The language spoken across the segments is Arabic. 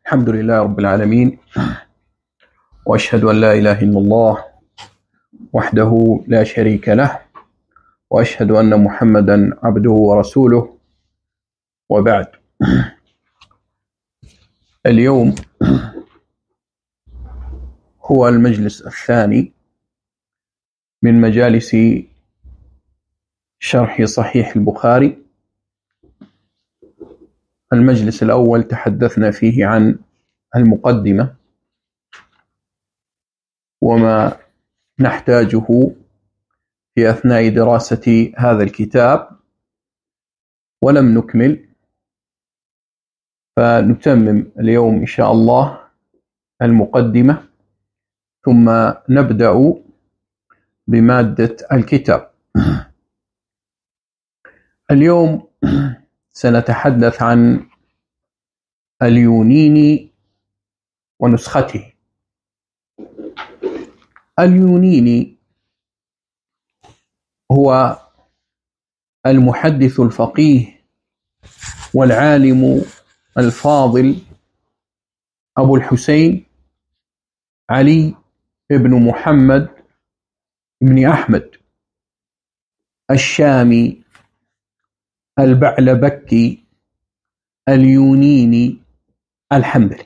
الحمد لله رب العالمين، وأشهد أن لا إله إلا الله وحده لا شريك له، وأشهد أن محمدا عبده ورسوله، وبعد. اليوم هو المجلس الثاني من مجالس شرح صحيح البخاري. المجلس الأول تحدثنا فيه عن المقدمة وما نحتاجه في أثناء دراسة هذا الكتاب، ولم نكمل، فنتمم اليوم إن شاء الله المقدمة، ثم نبدأ بمادة الكتاب. اليوم سنتحدث عن اليونيني ونسخته. اليونيني هو المحدث الفقيه والعالم الفاضل أبو الحسين علي بن محمد بن أحمد الشامي البعلبكي اليونيني الحنبلي.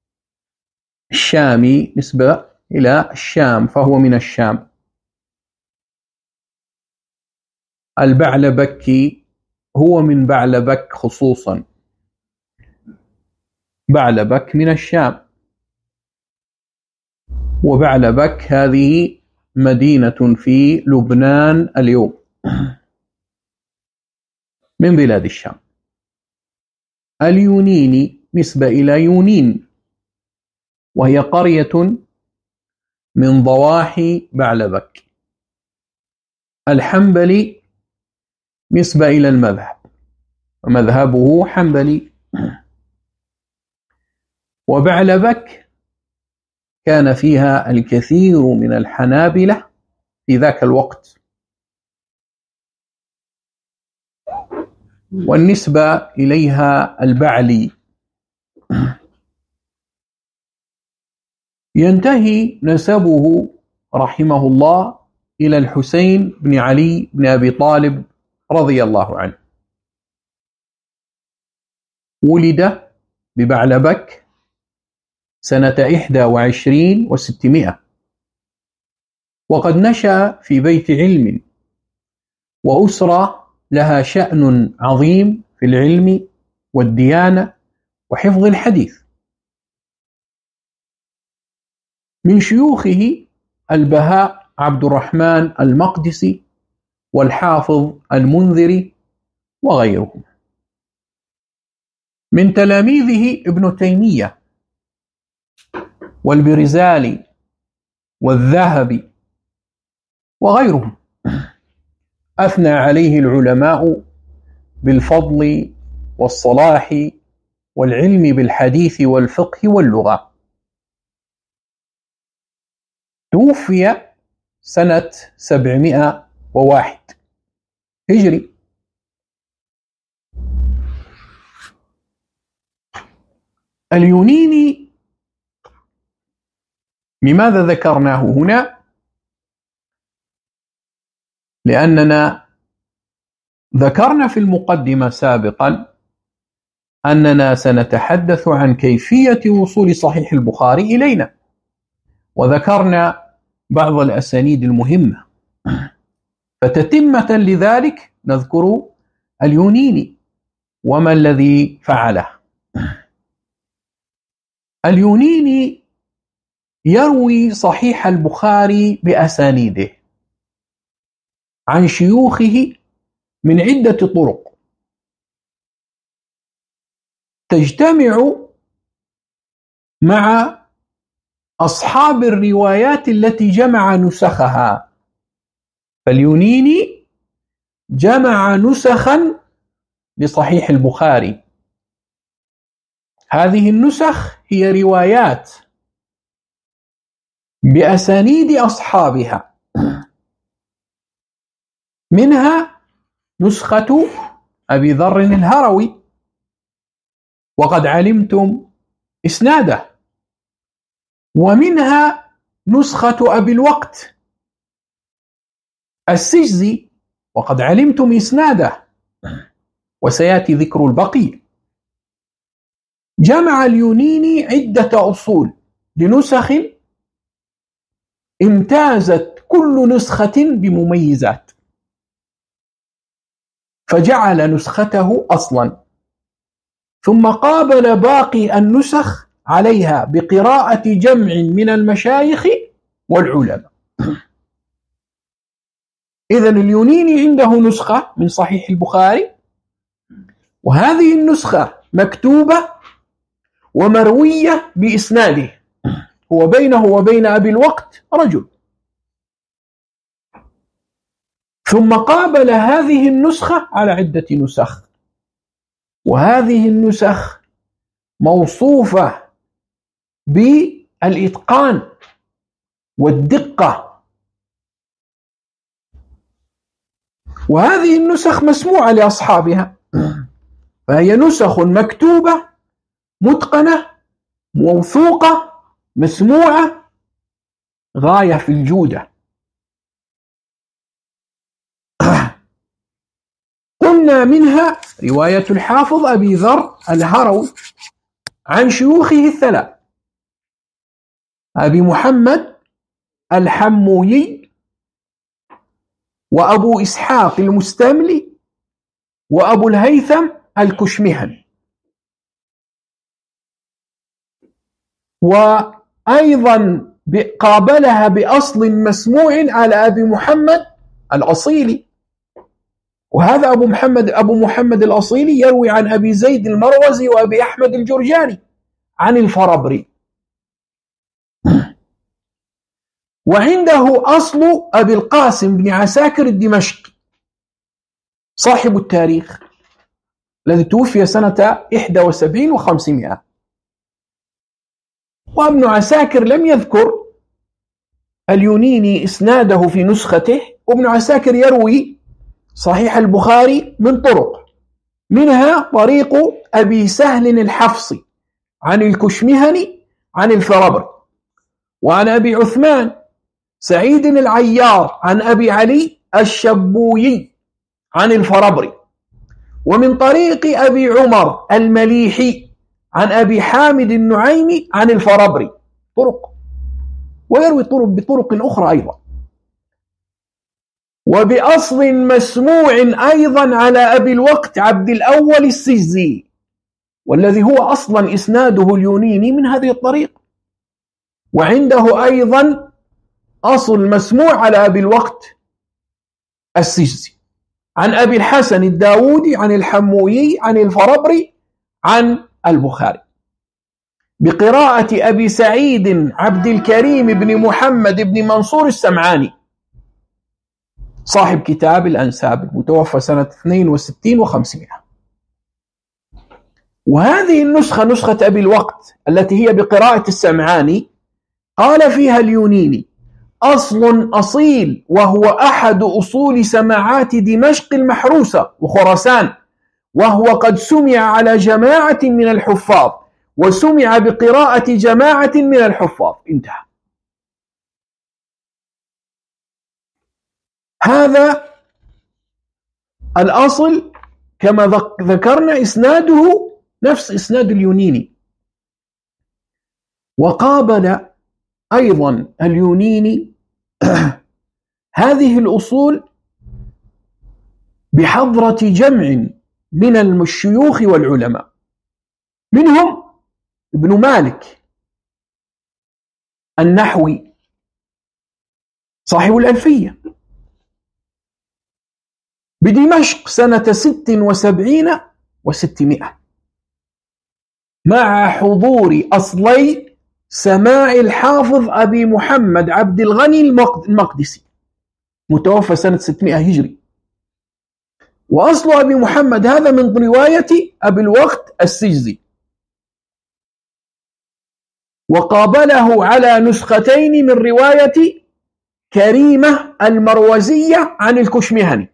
الشامي نسبة إلى الشام، فهو من الشام. البعلبكي هو من بعلبك خصوصا، بعلبك من الشام، وبعلبك هذه مدينة في لبنان اليوم من بلاد الشام. اليونيني نسبة إلى يونين، وهي قرية من ضواحي بعلبك. الحنبلي نسبة إلى المذهب، ومذهبه حنبلي. وبعلبك كان فيها الكثير من الحنابلة في ذاك الوقت، والنسبة إليها البعلي. ينتهي نسبه رحمه الله إلى الحسين بن علي بن أبي طالب رضي الله عنه. ولد ببعلبك سنة 21 و600، وقد نشأ في بيت علم وأسرة لها شأن عظيم في العلم والديانة وحفظ الحديث. من شيوخه البهاء عبد الرحمن المقدسي والحافظ المنذري وغيرهم. من تلاميذه ابن تيمية والبرزالي والذهبي وغيرهم. أثنى عليه العلماء بالفضل والصلاح والعلم بالحديث والفقه واللغة. توفي سنة 701 هجري. اليونيني لماذا ذكرناه هنا؟ لأننا ذكرنا في المقدمة سابقا أننا سنتحدث عن كيفية وصول صحيح البخاري إلينا، وذكرنا بعض الأسانيد المهمة، فتتمة لذلك نذكر اليونيني وما الذي فعله. اليونيني يروي صحيح البخاري بأسانيده عن شيوخه من عدة طرق تجتمع مع أصحاب الروايات التي جمع نسخها. فاليونيني جمع نسخا لصحيح البخاري. هذه النسخ هي روايات بأسانيد أصحابها، منها نسخة أبي ذر الهروي. وقد علمتم إسناده، ومنها نسخة أبي الوقت السجزي، وقد علمتم إسناده وسيأتي ذكر البقية. جمع اليونيني عدة أصول لنسخ امتازت كل نسخة بمميزات، فجعل نسخته أصلا، ثم قابل باقي النسخ عليها بقراءة جمع من المشايخ والعلماء. إذن اليونيني عنده نسخة من صحيح البخاري، وهذه النسخة مكتوبة ومروية بإسناده، هو بينه وبين أبي الوقت رجل، ثم قابل هذه النسخة على عدة نسخ، وهذه النسخ موصوفة بالإتقان والدقة، وهذه النسخ مسموعة لأصحابها، فهي نسخ مكتوبة متقنة موثوقة مسموعة غاية في الجودة. قلنا منها رواية الحافظ أبي ذر الهروي عن شيوخه الثلاث: أبي محمد الحموي، وأبو إسحاق المستملي، وأبو الهيثم الكشمهني. وأيضا قابلها بأصل مسموع على أبي محمد الأصيلي، وهذا أبو محمد الأصيلي يروي عن أبي زيد المروزي وأبي أحمد الجرجاني عن الفربري. وعنده أصل أبي القاسم بن عساكر الدمشقي صاحب التاريخ الذي توفي سنة 71 و500. وابن عساكر لم يذكر اليونيني إسناده في نسخته، وابن عساكر يروي صحيح البخاري من طرق، منها طريق أبي سهل الحفصي عن الكشمهني عن الفربري، وعن أبي عثمان سعيد العيار عن أبي علي الشبوي عن الفربري، ومن طريق أبي عمر المليحي عن أبي حامد النعيمي عن الفربري طرق، ويروي بطرق أخرى أيضا، وبأصل مسموع أيضا على أبي الوقت عبد الأول السجزي، والذي هو أصلا إسناده اليونيني من هذه الطريق. وعنده أيضا أصل مسموع على أبي الوقت السجزي عن أبي الحسن الداودي عن الحموي عن الفربري عن البخاري بقراءة أبي سعيد عبد الكريم بن محمد بن منصور السمعاني صاحب كتاب الأنساب المتوفى سنة 62 و500. وهذه النسخة نسخة أبي الوقت التي هي بقراءة السمعاني قال فيها اليونيني: أصل أصيل، وهو أحد أصول سماعات دمشق المحروسة وخراسان، وهو قد سمع على جماعة من الحفاظ، وسمع بقراءة جماعة من الحفاظ. انتهى. هذا الأصل كما ذكرنا إسناده نفس إسناد اليونيني. وقابل أيضا اليونيني هذه الأصول بحضرة جمع من الشيوخ والعلماء، منهم ابن مالك النحوي صاحب الألفية بدمشق سنة 76 و600، مع حضور أصلي سماع الحافظ أبي محمد عبد الغني المقدسي متوفى سنة 600 هجري. وأصل أبي محمد هذا من رواية أبي الوقت السجزي، وقابله على نسختين من رواية كريمة المروزية عن الكشمهني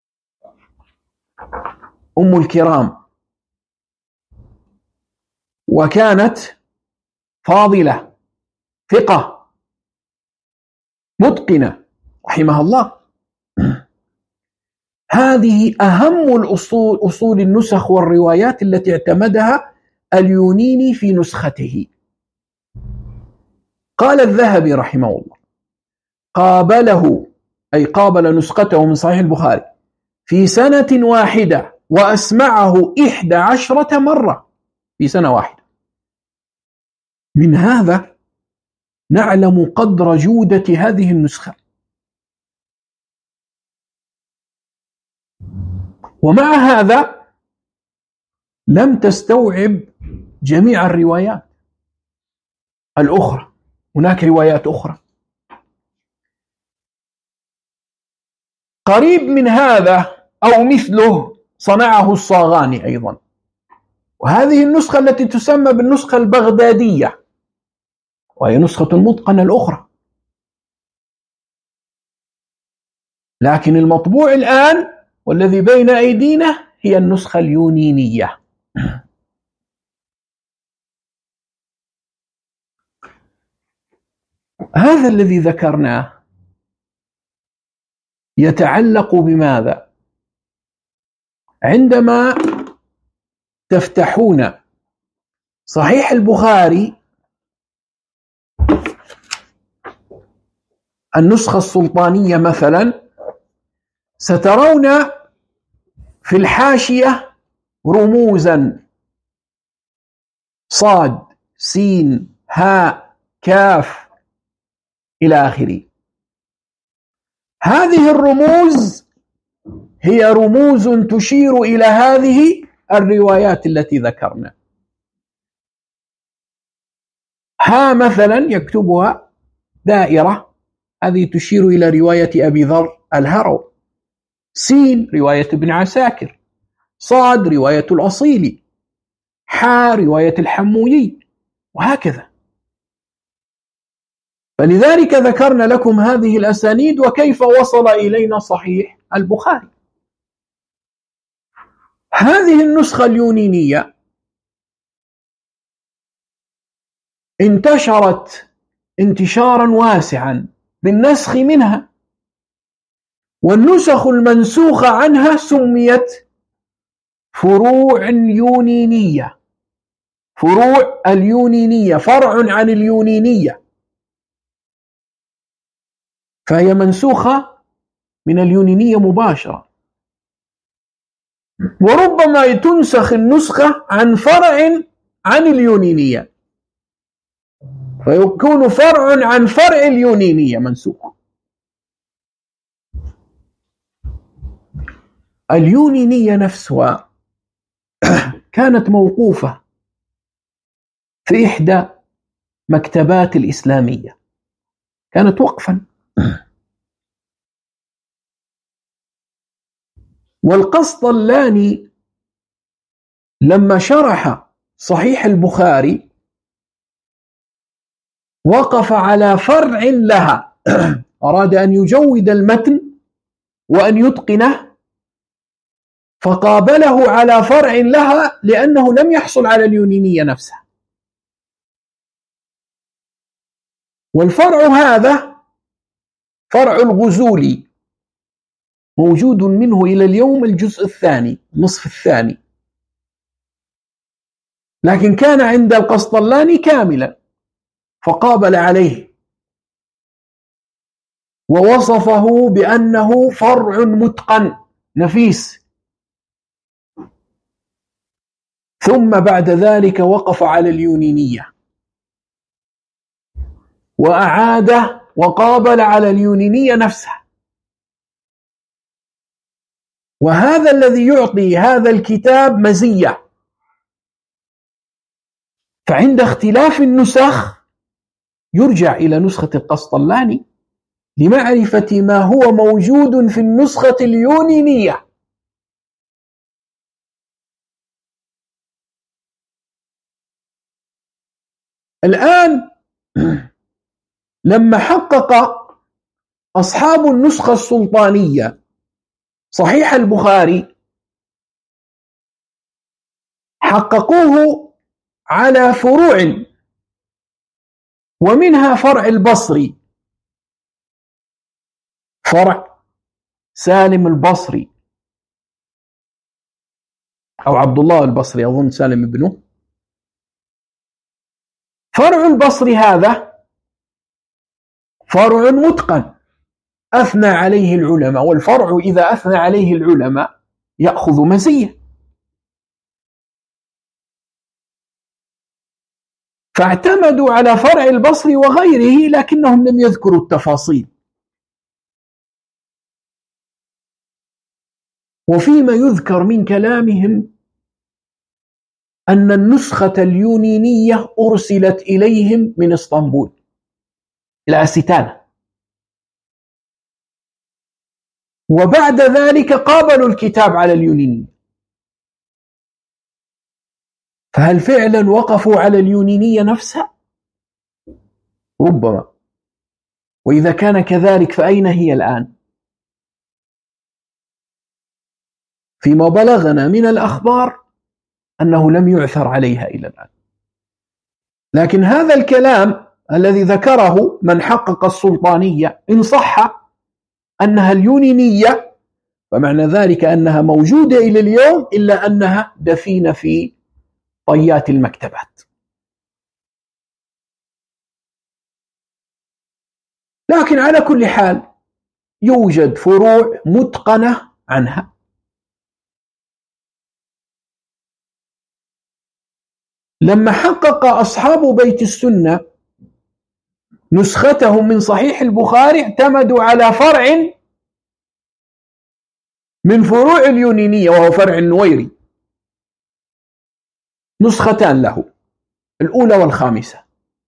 أم الكرام، وكانت فاضلة ثقة متقنة رحمها الله. هذه أهم أصول النسخ والروايات التي اعتمدها اليونيني في نسخته. قال الذهبي رحمه الله: قابله، أي قابل نسخته من صحيح البخاري في سنة واحدة وأسمعه 11 مرة في سنة واحدة. من هذا نعلم قدر جودة هذه النسخة. ومع هذا لم تستوعب جميع الروايات الأخرى، هناك روايات أخرى. قريب من هذا أو مثله صنعه الصاغاني أيضا، وهذه النسخة التي تسمى بالنسخة البغدادية، وهي نسخة متقنة الأخرى. لكن المطبوع الآن والذي بين أيدينا هي النسخة اليونينية. هذا الذي ذكرناه يتعلق بماذا؟ عندما تفتحون صحيح البخاري النسخة السلطانية مثلا، سترون في الحاشية رموزا: صاد، سين، هاء، كاف، إلى آخره. هذه الرموز هي رموز تشير إلى هذه الروايات التي ذكرنا. ها مثلا يكتبها دائرة، هذه تشير إلى رواية أبي ذر الهروي. سين رواية ابن عساكر، صاد رواية الأصيلي، حا رواية الحمويي، وهكذا. فلذلك ذكرنا لكم هذه الأسانيد وكيف وصل إلينا صحيح البخاري. هذه النسخة اليونينية انتشرت انتشارا واسعا بالنسخ منها، والنسخ المنسوخة عنها سميت فروع يونينية. فروع اليونينية فرع عن اليونينية، فهي منسوخة من اليونينية مباشرة. وربما تنسخ النسخة عن فرع عن اليونينية، فيكون فرع عن فرع اليونينية منسوخ. اليونينية نفسها كانت موقوفة في إحدى مكتبات الإسلامية، كانت وقفا. والقسطلاني لما شرح صحيح البخاري وقف على فرع لها، أراد أن يجود المتن وأن يتقنه، فقابله على فرع لها لأنه لم يحصل على اليونينية نفسها. والفرع هذا فرع الغزولي، موجود منه إلى اليوم الجزء الثاني، النصف الثاني، لكن كان عند القسطلاني كاملا، فقابل عليه ووصفه بأنه فرع متقن نفيس. ثم بعد ذلك وقف على اليونينية وأعاد وقابل على اليونينية نفسها. وهذا الذي يعطي هذا الكتاب مزية. فعند اختلاف النسخ يرجع إلى نسخة القسطلاني لمعرفة ما هو موجود في النسخة اليونينية. الآن لما حقق أصحاب النسخة السلطانية صحيح البخاري، حققوه على فروع، ومنها فرع البصري، فرع سالم البصري أو عبد الله البصري، أظن سالم ابنه. فرع البصري هذا فرع متقن أثنى عليه العلماء، والفرع إذا أثنى عليه العلماء يأخذ مزية. فاعتمدوا على فرع البصري وغيره، لكنهم لم يذكروا التفاصيل. وفيما يذكر من كلامهم أن النسخة اليونينية أرسلت إليهم من اسطنبول إلى أستانة، وبعد ذلك قابلوا الكتاب على اليونينية. فهل فعلا وقفوا على اليونينية نفسها؟ ربما. وإذا كان كذلك فأين هي الآن؟ فيما بلغنا من الأخبار أنه لم يعثر عليها إلى الآن. لكن هذا الكلام الذي ذكره من حقق السلطانية إن صح أنها اليونينية، فمعنى ذلك أنها موجودة إلى اليوم، إلا أنها دفينة في طيات المكتبات. لكن على كل حال يوجد فروع متقنة عنها. لما حقق أصحاب بيت السنة نسختهم من صحيح البخاري اعتمدوا على فرع من فروع اليونينية، وهو فرع النويري. نسختان له، الأولى والخامسة.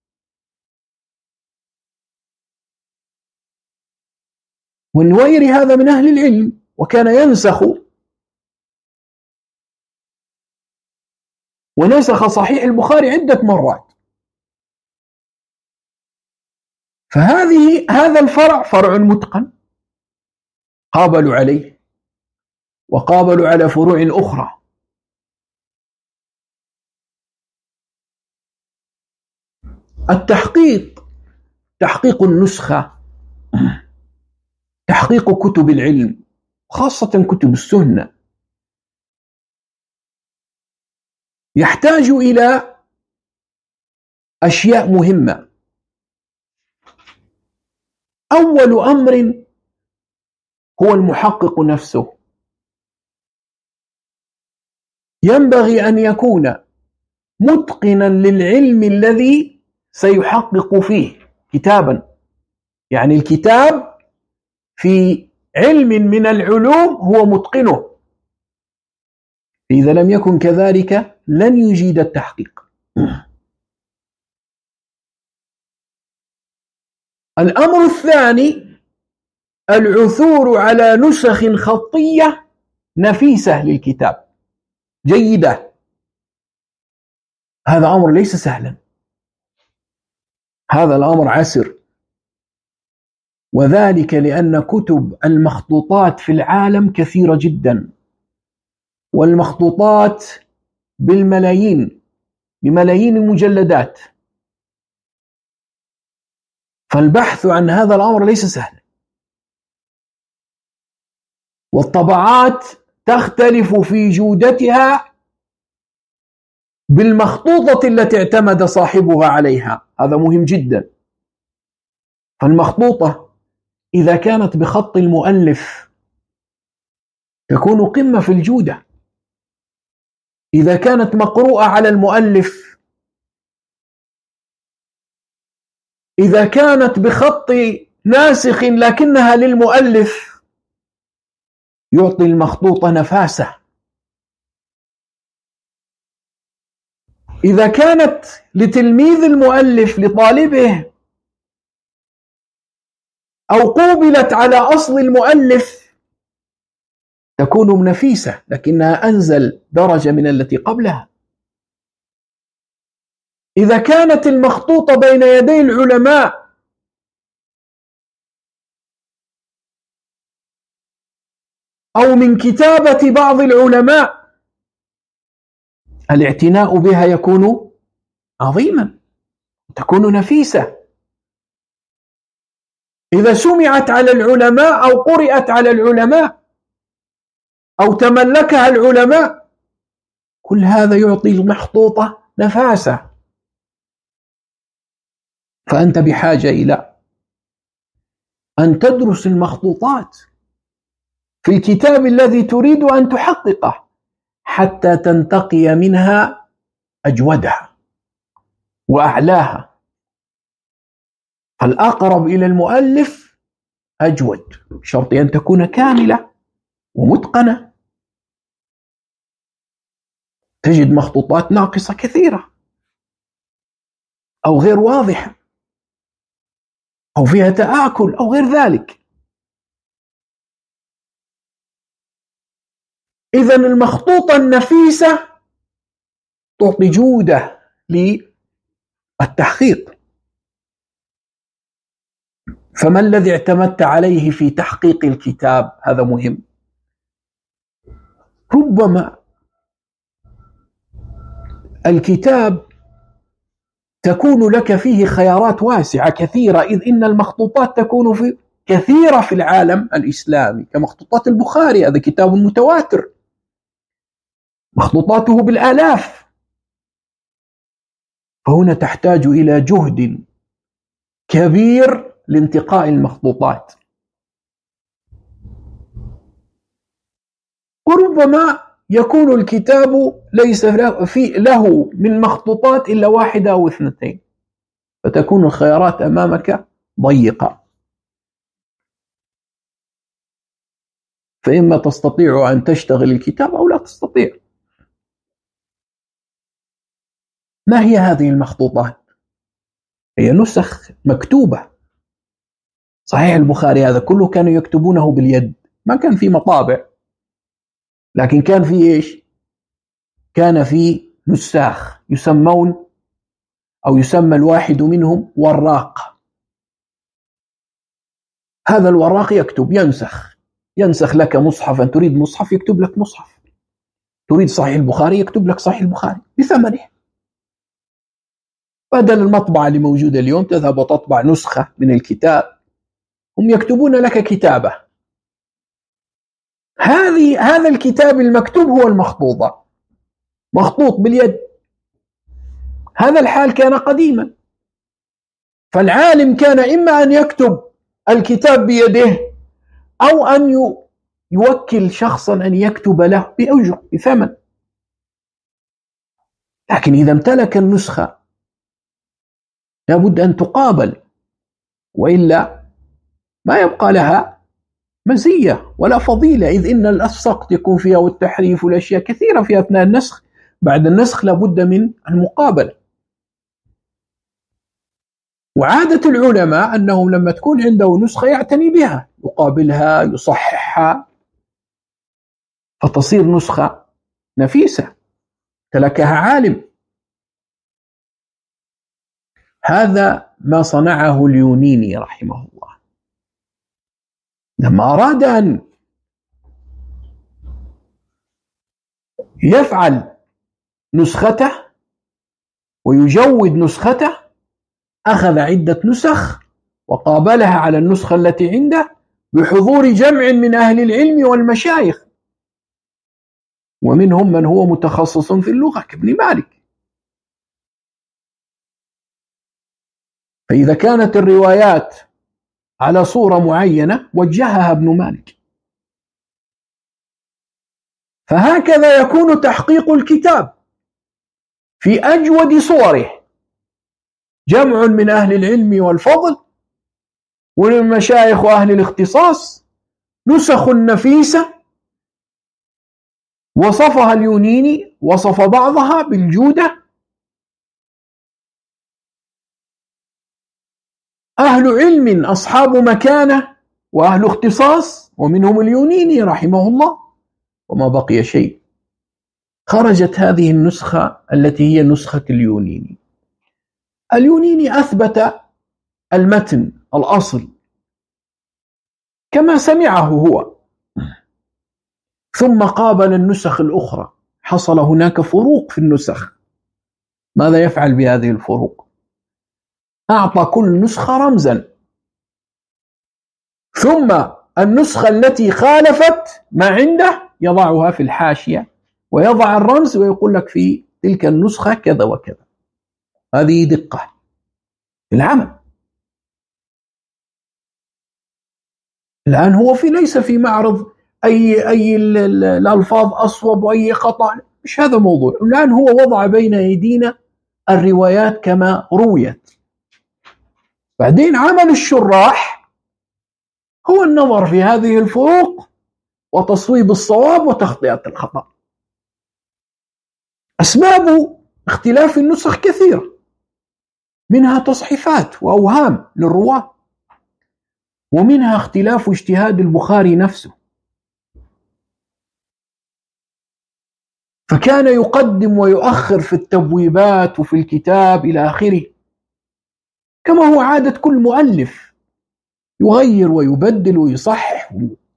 والنويري هذا من أهل العلم، وكان ينسخ ونسخ صحيح البخاري عدة مرات. هذا الفرع فرع متقن، قابلوا عليه وقابلوا على فروع أخرى. التحقيق، تحقيق النسخة، تحقيق كتب العلم خاصة كتب السنة، يحتاج إلى أشياء مهمة. أول أمر هو المحقق نفسه، ينبغي أن يكون متقنا للعلم الذي سيحقق فيه كتابا. يعني الكتاب في علم من العلوم هو متقنه، إذا لم يكن كذلك لن يجيد التحقيق. الأمر الثاني العثور على نسخ خطية نفيسة للكتاب جيدة. هذا أمر ليس سهلا، هذا الأمر عسر، وذلك لأن كتب المخطوطات في العالم كثيرة جدا، والمخطوطات بالملايين، بملايين المجلدات، فالبحث عن هذا الأمر ليس سهلا. والطبعات تختلف في جودتها بالمخطوطة التي اعتمد صاحبها عليها، هذا مهم جدا. فالمخطوطة إذا كانت بخط المؤلف تكون قمة في الجودة، إذا كانت مقروءة على المؤلف، إذا كانت بخط ناسخ لكنها للمؤلف، يعطي المخطوطة نفاسة. إذا كانت لتلميذ المؤلف لطالبه أو قوبلت على أصل المؤلف تكون نفيسة، لكنها أنزل درجة من التي قبلها. إذا كانت المخطوطة بين يدي العلماء أو من كتابة بعض العلماء، الاعتناء بها يكون عظيما، تكون نفيسة. إذا سمعت على العلماء أو قرأت على العلماء أو تملكها العلماء، كل هذا يعطي المخطوطة نفاسة. فأنت بحاجة إلى أن تدرس المخطوطات في الكتاب الذي تريد أن تحققه حتى تنتقي منها أجودها وأعلاها. فالأقرب إلى المؤلف أجود، بشرط أن تكون كاملة ومتقنة. تجد مخطوطات ناقصة كثيرة أو غير واضحة أو فيها تآكل أو غير ذلك. إذن المخطوطة النفيسة تعطي جودة للتحقيق. فما الذي اعتمدت عليه في تحقيق الكتاب؟ هذا مهم. ربما الكتاب تكون لك فيه خيارات واسعة كثيرة، إذ إن المخطوطات تكون كثيرة في العالم الإسلامي، كمخطوطات البخاري، هذا كتاب متواتر مخطوطاته بالآلاف. فهنا تحتاج إلى جهد كبير لانتقاء المخطوطات. وربما يكون الكتاب ليس له من مخطوطات إلا واحدة أو اثنتين، فتكون الخيارات أمامك ضيقة. فإما تستطيع أن تشتغل الكتاب أو لا تستطيع. ما هي هذه المخطوطات؟ هي نسخ مكتوبة. صحيح البخاري هذا كله كانوا يكتبونه باليد، ما كان في مطابع، لكن كان في إيش؟ كان في نساخ يسمون أو يسمى الواحد منهم وراق. هذا الوراق يكتب، ينسخ لك مصحفا، تريد مصحف يكتب لك مصحف، تريد صحيح البخاري يكتب لك صحيح البخاري بثمنه. بدل المطبعة اللي موجودة اليوم تذهب وتطبع نسخة من الكتاب، هم يكتبون لك كتابة. هذا الكتاب المكتوب هو المخطوطة، مخطوط باليد. هذا الحال كان قديما. فالعالم كان إما أن يكتب الكتاب بيده أو أن يوكل شخصا أن يكتب له بأجر بثمن. لكن إذا امتلك النسخة لابد أن تقابل، وإلا ما يبقى لها مزية ولا فضيلة، إذ إن السقط يكون فيها والتحريف والأشياء كثيرة في أثناء النسخ. بعد النسخ لابد من المقابلة. وعادة العلماء أنهم لما تكون عنده نسخة يعتني بها، يقابلها، يصححها، فتصير نسخة نفيسة تلكها عالم. هذا ما صنعه اليونيني رحمه الله لما أراد أن يفعل نسخته ويجود نسخته، أخذ عدة نسخ وقابلها على النسخة التي عنده بحضور جمع من أهل العلم والمشايخ، ومنهم من هو متخصص في اللغة كابن مالك. فإذا كانت الروايات على صورة معينة وجهها ابن مالك. فهكذا يكون تحقيق الكتاب في أجود صوره، جمع من أهل العلم والفضل ومن مشايخ وأهل الاختصاص، نسخ نفيسة وصفها اليونيني، وصف بعضها بالجودة. أهل علم أصحاب مكانة وأهل اختصاص، ومنهم اليونيني رحمه الله، وما بقي شيء. خرجت هذه النسخة التي هي نسخة اليونيني. اليونيني أثبت المتن الأصل كما سمعه هو، ثم قابل النسخ الأخرى، حصل هناك فروق في النسخ، ماذا يفعل بهذه الفروق؟ أعطى كل نسخة رمزا، ثم النسخة التي خالفت ما عنده يضعها في الحاشية ويضع الرمز ويقول لك في تلك النسخة كذا وكذا. هذه دقة في العمل. الآن هو ليس في معرض أي الألفاظ أصوب وأي خطأ، مش هذا موضوع. الآن هو وضع بين أيدينا الروايات كما رويت. بعدين عمل الشراح هو النظر في هذه الفروق وتصويب الصواب وتخطئة الخطأ. أسباب اختلاف النسخ كثيرة، منها تصحيفات وأوهام للرواة، ومنها اختلاف اجتهاد البخاري نفسه، فكان يقدم ويؤخر في التبويبات وفي الكتاب إلى آخره، كما هو عادة كل مؤلف، يغير ويبدل ويصحح.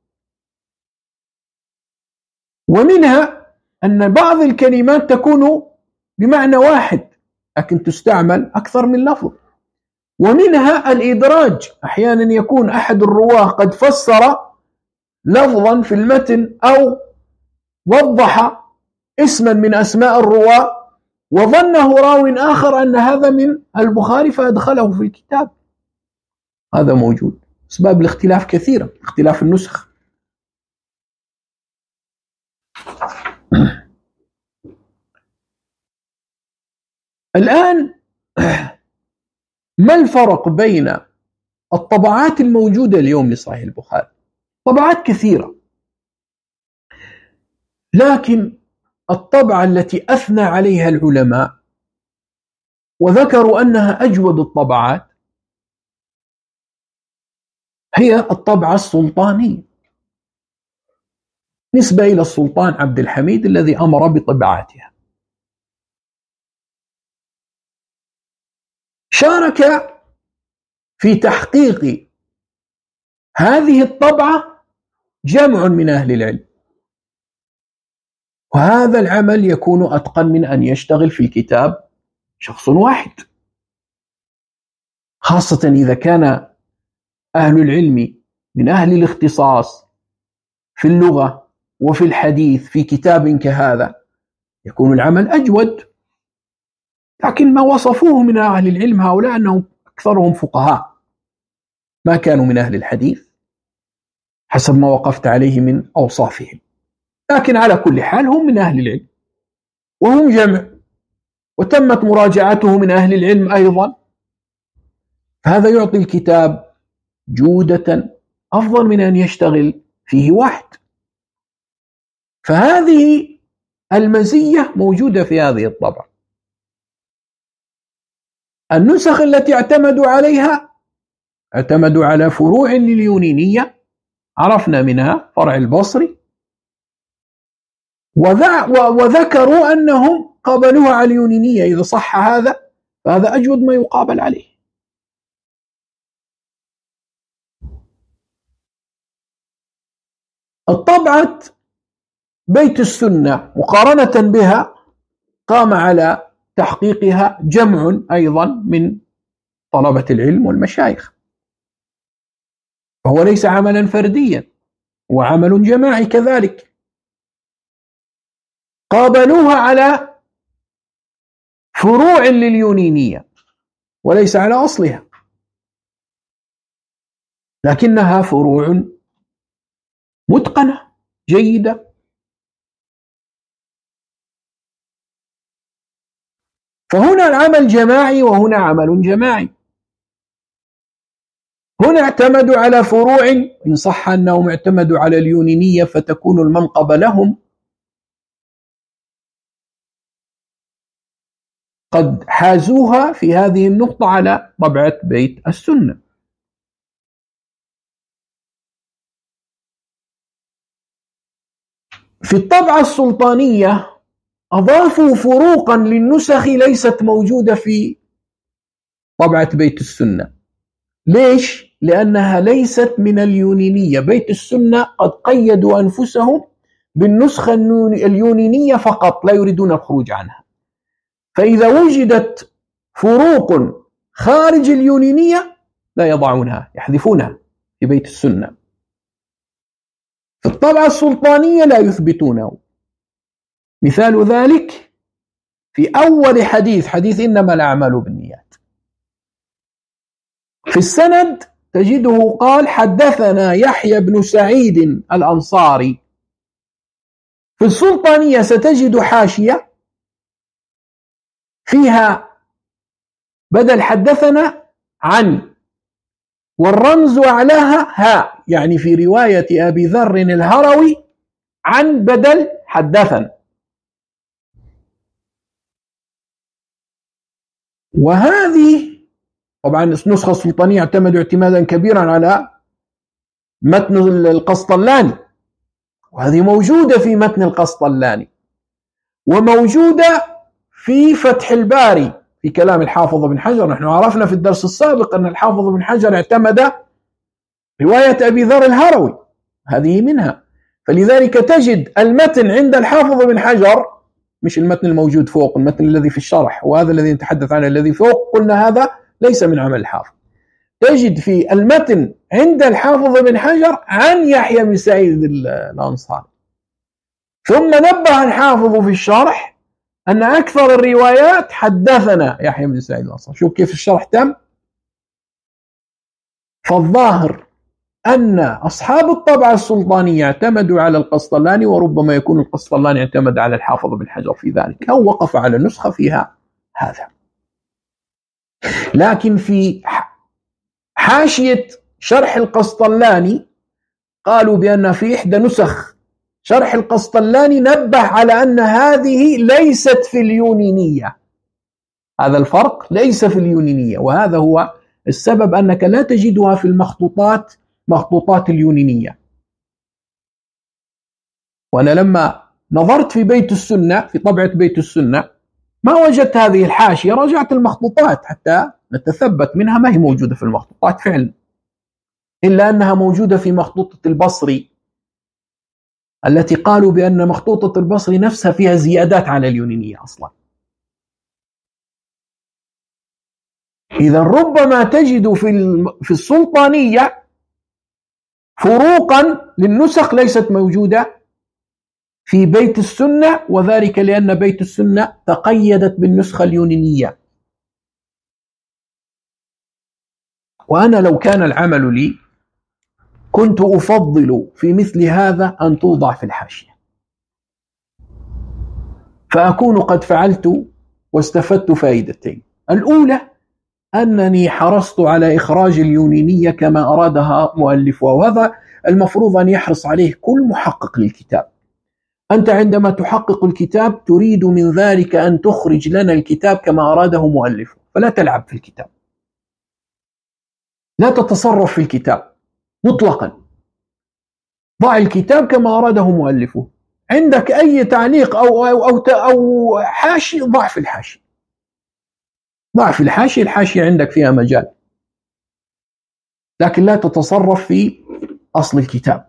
ومنها أن بعض الكلمات تكون بمعنى واحد لكن تستعمل أكثر من لفظ. ومنها الإدراج، أحيانا يكون أحد الرواه قد فسر لفظا في المتن أو وضح اسما من أسماء الرواه وظنه راو آخر أن هذا من البخاري فأدخله في الكتاب. هذا موجود. أسباب الاختلاف كثيرة، اختلاف النسخ. الآن ما الفرق بين الطبعات الموجودة اليوم لصحيح البخاري؟ طبعات كثيرة، لكن الطبعة التي أثنى عليها العلماء وذكروا أنها أجود الطبعات هي الطبعة السلطانية، نسبة إلى السلطان عبد الحميد الذي أمر بطباعتها. شارك في تحقيق هذه الطبعة جمع من أهل العلم، وهذا العمل يكون أتقن من أن يشتغل في الكتاب شخص واحد، خاصة إذا كان أهل العلم من أهل الاختصاص في اللغة وفي الحديث في كتاب كهذا، يكون العمل أجود. لكن ما وصفوه من أهل العلم هؤلاء أنهم أكثرهم فقهاء، ما كانوا من أهل الحديث حسب ما وقفت عليه من أوصافهم، لكن على كل حال هم من أهل العلم وهم جمع، وتمت مراجعته من أهل العلم أيضا، فهذا يعطي الكتاب جودة أفضل من أن يشتغل فيه واحد. فهذه المزية موجودة في هذه الطبعة. النسخ التي اعتمدوا عليها اعتمدوا على فروع لليونينية، عرفنا منها فرع البصري، وذكروا أنهم قابلوها على اليونينية. إذا صح هذا فهذا أجود ما يقابل عليه. الطبعة بيت السنة مقارنة بها قام على تحقيقها جمع أيضا من طلبة العلم والمشايخ، فهو ليس عملا فرديا، هو عمل جماعي كذلك. قابلوها على فروع لليونينية وليس على أصلها، لكنها فروع متقنة جيدة. فهنا العمل جماعي وهنا عمل جماعي. هنا اعتمدوا على فروع، إن صح أنهم اعتمدوا على اليونينية فتكون المنقبة لهم، قد حازوها في هذه النقطة على طبعة بيت السنة. في الطبعة السلطانية أضافوا فروقا للنسخ ليست موجودة في طبعة بيت السنة. ليش؟ لأنها ليست من اليونينية. بيت السنة قد قيدوا أنفسهم بالنسخة اليونينية فقط، لا يريدون الخروج عنها. فإذا وجدت فروق خارج اليونانية لا يضعونها، يحذفونها في بيت السنة. في الطبعة السلطانية لا يثبتونه. مثال ذلك في أول حديث إنما الأعمال بالنيات، في السند تجده قال حدثنا يحيى بن سعيد الأنصاري. في السلطانية ستجد حاشية فيها بدل حدثنا عن، والرمز أعلاها هاء، يعني في رواية أبي ذر الهروي عن بدل حدثنا. وهذه طبعا النسخة السلطانية اعتمدوا اعتمادا كبيرا على متن القسطلاني، وهذه موجودة في متن القسطلاني، وموجودة في فتح الباري في كلام الحافظ بن حجر. نحن عرفنا في الدرس السابق أن الحافظ بن حجر اعتمد رواية أبي ذر الهروي، هذه منها. فلذلك تجد المتن عند الحافظ بن حجر مش المتن الموجود فوق، المتن الذي في الشرح، وهذا الذي نتحدث عنه الذي فوق قلنا هذا ليس من عمل الحافظ. تجد في المتن عند الحافظ بن حجر عن يحيى بن سعيد الأنصاري، ثم نبه الحافظ في الشرح أن أكثر الروايات حدثنا يحيى بن سعيد الأنصاري. شوف كيف الشرح تم. فالظاهر أن أصحاب الطبعة السلطانية اعتمدوا على القسطلاني، وربما يكون القسطلاني اعتمد على الحافظ بن حجر في ذلك، أو وقف على نسخة فيها هذا. لكن في حاشية شرح القسطلاني قالوا بأن في إحدى نسخ شرح القسطلاني نبه على أن هذه ليست في اليونانية، هذا الفرق ليس في اليونانية، وهذا هو السبب أنك لا تجدها في مخطوطات اليونانية. وأنا لما نظرت في بيت السنة في طبعة بيت السنة ما وجدت هذه الحاشية، رجعت المخطوطات حتى نتثبت منها، ما هي موجودة في المخطوطات فعلا، إلا أنها موجودة في مخطوطة البصري التي قالوا بأن مخطوطة البصري نفسها فيها زيادات على اليونانية أصلا. إذا ربما تجد في السلطانية فروقا للنسخ ليست موجودة في بيت السنة، وذلك لأن بيت السنة تقيدت بالنسخة اليونانية. وأنا لو كان العمل لي كنت أفضل في مثل هذا أن توضع في الحاشية، فأكون قد فعلت واستفدت فائدتين. الأولى أنني حرصت على إخراج اليونانية كما أرادها مؤلفها، وهذا المفروض أن يحرص عليه كل محقق للكتاب. أنت عندما تحقق الكتاب تريد من ذلك أن تخرج لنا الكتاب كما أراده مؤلفه، فلا تلعب في الكتاب، لا تتصرف في الكتاب مطلقا، ضع الكتاب كما أراده مؤلفه. عندك أي تعليق أو حاشي ضع في الحاشي، ضع في الحاشية، الحاشية عندك فيها مجال، لكن لا تتصرف في أصل الكتاب.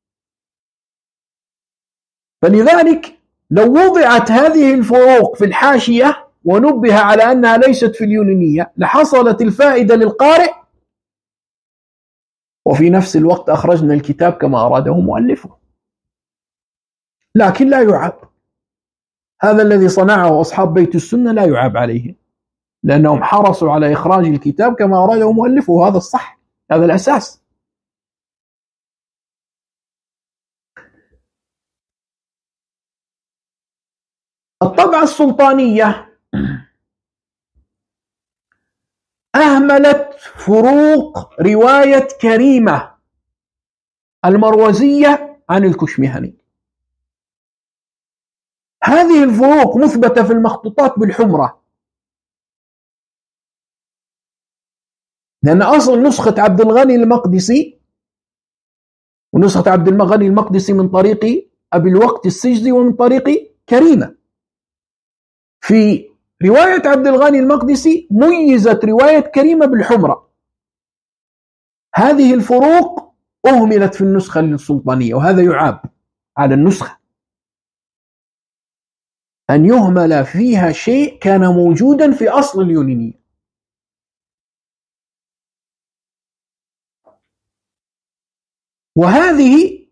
فلذلك لو وضعت هذه الفروق في الحاشية ونبه على أنها ليست في اليونانية لحصلت الفائدة للقارئ، وفي نفس الوقت أخرجنا الكتاب كما أراده مؤلفه. لكن لا يعاب، هذا الذي صنعه أصحاب بيت السنة لا يعاب عليه، لأنهم حرصوا على إخراج الكتاب كما أراده مؤلفه، وهذا الصح، هذا الأساس. الطبعة السلطانية أهملت فروق رواية كريمة المروزية عن الكشمهني. هذه الفروق مثبتة في المخطوطات بالحمرة، لأن أصل نسخة عبد الغني المقدسي ونسخة عبد الغني المقدسي من طريق أبي الوقت السجزي ومن طريق كريمة. في رواية عبد الغني المقدسي ميزت رواية كريمة بالحمرة. هذه الفروق أهملت في النسخة السلطانية، وهذا يعاب على النسخة. أن يهمل فيها شيء كان موجودا في أصل اليونانية. وهذه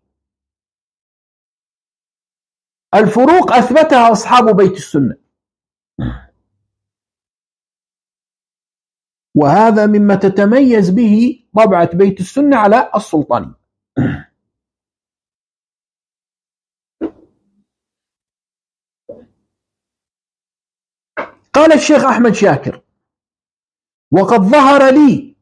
الفروق أثبتها أصحاب بيت السنة، وهذا مما تتميز به طبعة بيت السنة على السلطانية. قال الشيخ أحمد شاكر: وقد ظهر لي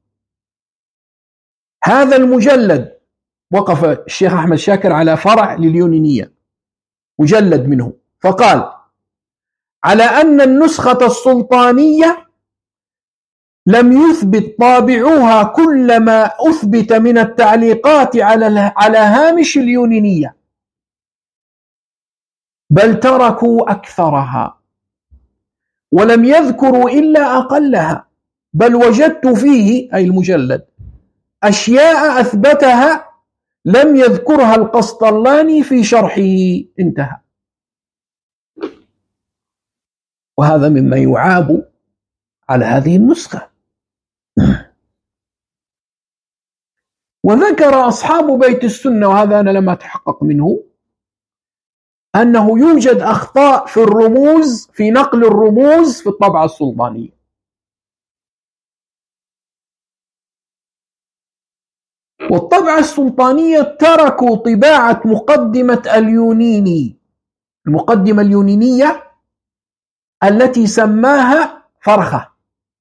هذا المجلد. وقف الشيخ أحمد شاكر على فرع لليونانية مجلد منه، فقال: على أن النسخة السلطانية لم يثبت طابعوها كل ما أثبت من التعليقات على هامش اليونانية، بل تركوا أكثرها ولم يذكروا إلا أقلها، بل وجدت فيه أي المجلد أشياء أثبتها لم يذكرها القسطلاني في شرحه. انتهى. وهذا مما يعاب على هذه النسخة. وذكر أصحاب بيت السنة، وهذا أنا لم أتحقق منه، أنه يوجد أخطاء في الرموز، في نقل الرموز في الطبعة السلطانية. والطبعة السلطانية تركوا طباعة مقدمة اليونيني، المقدمة اليونينية التي سماها فرخة،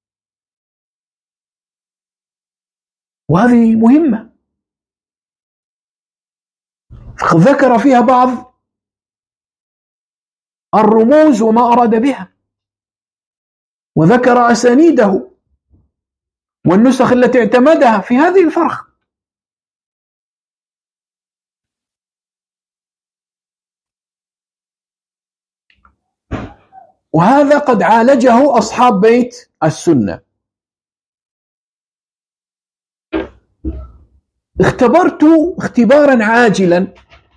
وهذه مهمة. ذكر فيها بعض الرموز وما أراد بها، وذكر أسانيده والنسخ التي اعتمدها في هذه الفرخة. وهذا قد عالجه أصحاب بيت السنة. اختبرت اختبارا عاجلا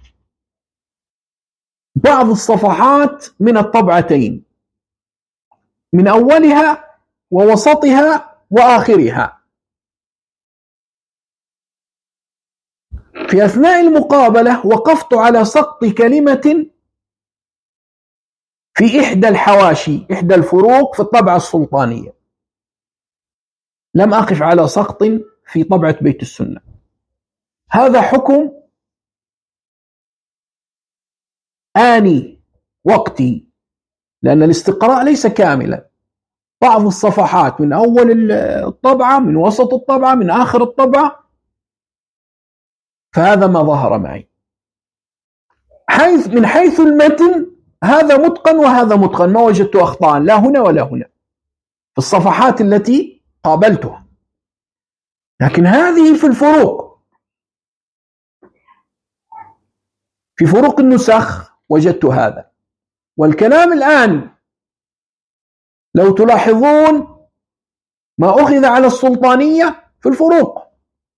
بعض الصفحات من الطبعتين، من أولها ووسطها وآخرها. في أثناء المقابلة وقفت على سقط كلمة في إحدى الحواشي، إحدى الفروق في الطبعة السلطانية، لم أقف على سقط في طبعة بيت السنة. هذا حكم آني وقتي، لأن الاستقراء ليس كاملا. بعض الصفحات من أول الطبعة، من وسط الطبعة، من آخر الطبعة، فهذا ما ظهر معي. من حيث المتن هذا متقن وهذا متقن، ما وجدت أخطاء لا هنا ولا هنا في الصفحات التي قابلتها. لكن هذه في الفروق، في فروق النسخ وجدت هذا. والكلام الآن لو تلاحظون ما أخذ على السلطانية في الفروق.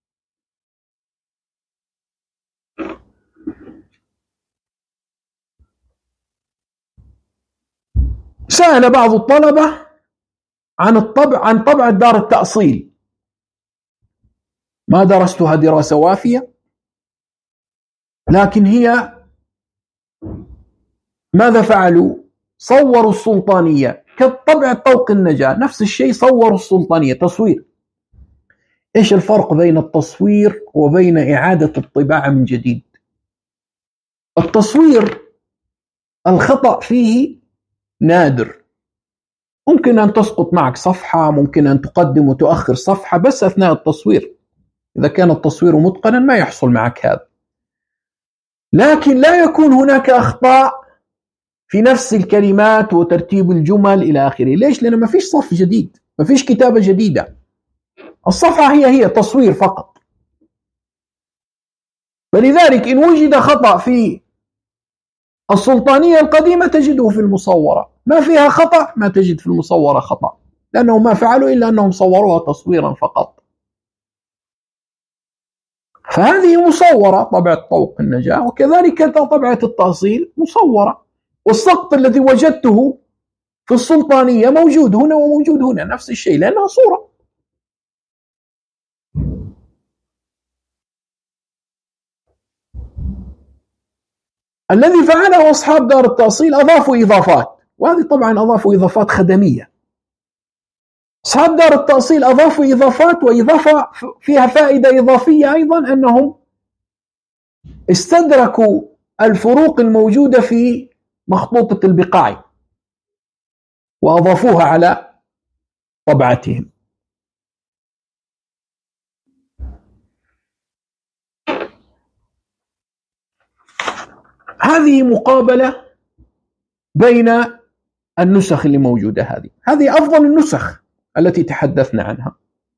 سأل بعض الطلبة عن طبعة دار التأصيل، ما درستها دراسة وافية، لكن هي ماذا فعلوا؟ صوروا السلطانية كطبع طوق النجاة، نفس الشيء صوروا السلطانية تصوير. إيش الفرق بين التصوير وبين إعادة الطباعة من جديد؟ التصوير الخطأ فيه نادر، ممكن أن تسقط معك صفحة، ممكن أن تقدم وتؤخر صفحة بس أثناء التصوير، إذا كان التصوير متقنا ما يحصل معك هذا. لكن لا يكون هناك أخطاء في نفس الكلمات وترتيب الجمل إلى آخره. ليش؟ لأن ما فيش صف جديد، ما فيش كتابة جديدة، الصفحة هي تصوير فقط. فلذلك إن وجد خطأ في السلطانية القديمة تجده في المصورة، ما فيها خطأ ما تجد في المصورة خطأ، لأنه ما فعلوا إلا أنهم صوروها تصويرا فقط. فهذه مصورة طبعة طوق النجاة، وكذلك طبعة التأصيل مصورة. والسقط الذي وجدته في السلطانية موجود هنا وموجود هنا، نفس الشيء، لأنها صورة. الذي فعله أصحاب دار التأصيل أضافوا إضافات، وهذه طبعا أضافوا إضافات خدمية. أصحاب دار التأصيل أضافوا إضافات، وإضافة فيها فائدة إضافية أيضا، أنهم استدركوا الفروق الموجودة في مخطوطة البقاعي وأضافوها على طبعتهم. هذه مقابلة بين النسخ اللي موجودة، هذه أفضل النسخ التي تحدثنا عنها.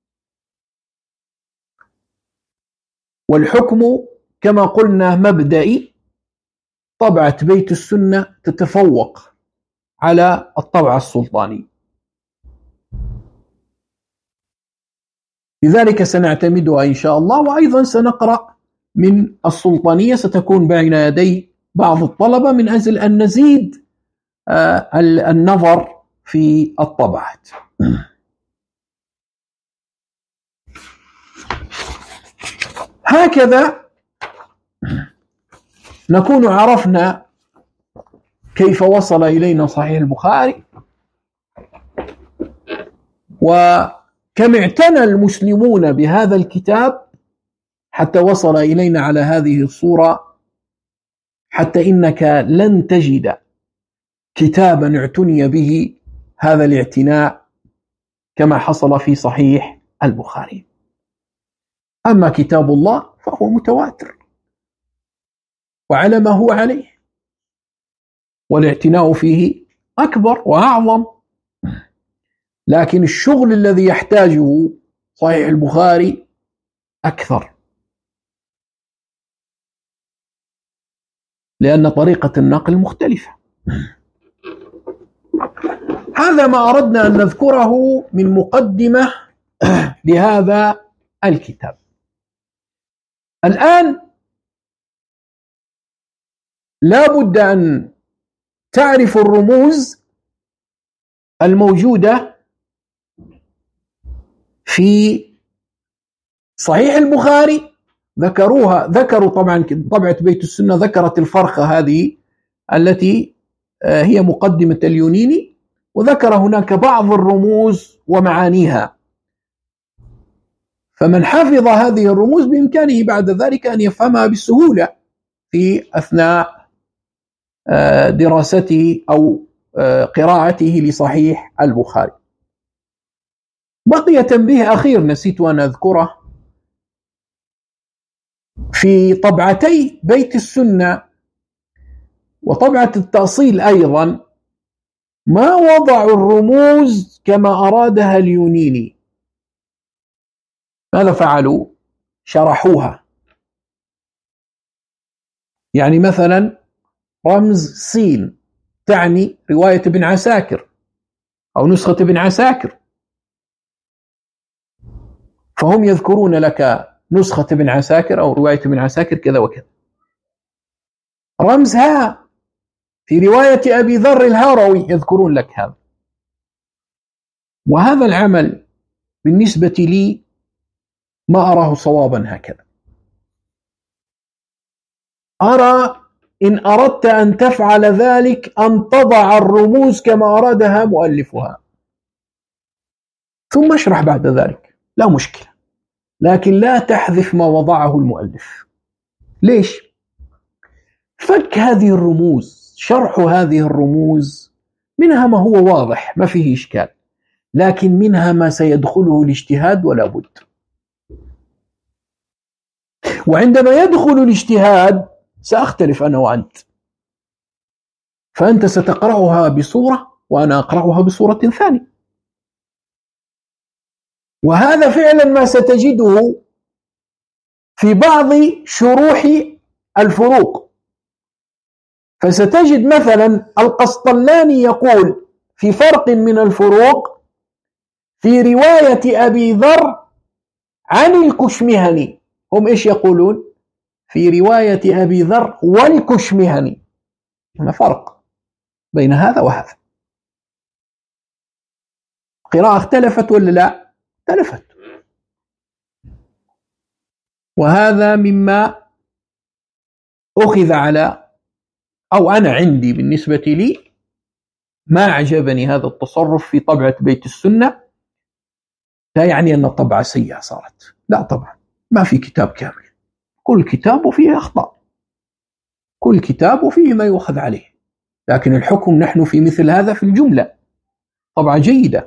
والحكم كما قلنا مبدئي، طبعة بيت السنة تتفوق على الطبعة السلطانية، لذلك سنعتمدها إن شاء الله. وأيضا سنقرأ من السلطانية، ستكون بين يدي بعض الطلبة من أجل أن نزيد النظر في الطبعات. هكذا نكون عرفنا كيف وصل إلينا صحيح البخاري، وكم اعتنى المسلمون بهذا الكتاب حتى وصل إلينا على هذه الصورة، حتى إنك لن تجد كتابا اعتني به هذا الاعتناء كما حصل في صحيح البخاري. أما كتاب الله فهو متواتر وعلى ما هو عليه، والاعتناء فيه أكبر وأعظم، لكن الشغل الذي يحتاجه صحيح البخاري أكثر، لأن طريقة النقل مختلفة. هذا ما أردنا أن نذكره من مقدمة لهذا الكتاب. الآن لا بد أن تعرف الرموز الموجودة في صحيح البخاري. ذكروا طبعا طبعة بيت السنة ذكرت الفرخة هذه التي هي مقدمة اليونيني، وذكر هناك بعض الرموز ومعانيها، فمن حفظ هذه الرموز بإمكانه بعد ذلك أن يفهمها بسهولة في أثناء دراسته أو قراءته لصحيح البخاري. بقي تنبيه أخير نسيت أن أذكره، في طبعتي بيت السنة وطبعة التأصيل أيضا ما وضعوا الرموز كما أرادها اليونيني. ماذا فعلوا؟ شرحوها. يعني مثلا رمز سين تعني رواية ابن عساكر أو نسخة ابن عساكر، فهم يذكرون لك نسخة ابن عساكر أو رواية ابن عساكر كذا وكذا. رمز ها في رواية أبي ذر الهروي يذكرون لك هذا. وهذا العمل بالنسبة لي ما أراه صوابا هكذا. أرى إن أردت أن تفعل ذلك أن تضع الرموز كما أرادها مؤلفها ثم اشرح بعد ذلك، لا مشكلة، لكن لا تحذف ما وضعه المؤلف. ليش؟ فك هذه الرموز، شرح هذه الرموز منها ما هو واضح ما فيه إشكال، لكن منها ما سيدخله الاجتهاد ولا بد. وعندما يدخل الاجتهاد سأختلف أنا وأنت، فأنت ستقرأها بصورة وأنا أقرأها بصورة ثانية. وهذا فعلا ما ستجده في بعض شروح الفروق. فستجد مثلا القسطلاني يقول في فرق من الفروق في رواية أبي ذر عن الكشمهني، هم إيش يقولون؟ في رواية أبي ذر والكشمهني، هنا فرق. بين هذا وهذا. قراءة اختلفت ولا لا؟ اختلفت. وهذا مما أخذ على، أو أنا عندي بالنسبة لي ما أعجبني هذا التصرف في طبعة بيت السنة. لا يعني أن الطبعة سيئة صارت، لا طبعا، ما في كتاب كامل، كل كتاب وفيه أخطاء، كل كتاب وفيه ما يؤخذ عليه، لكن الحكم نحن في مثل هذا في الجملة طبعة جيدة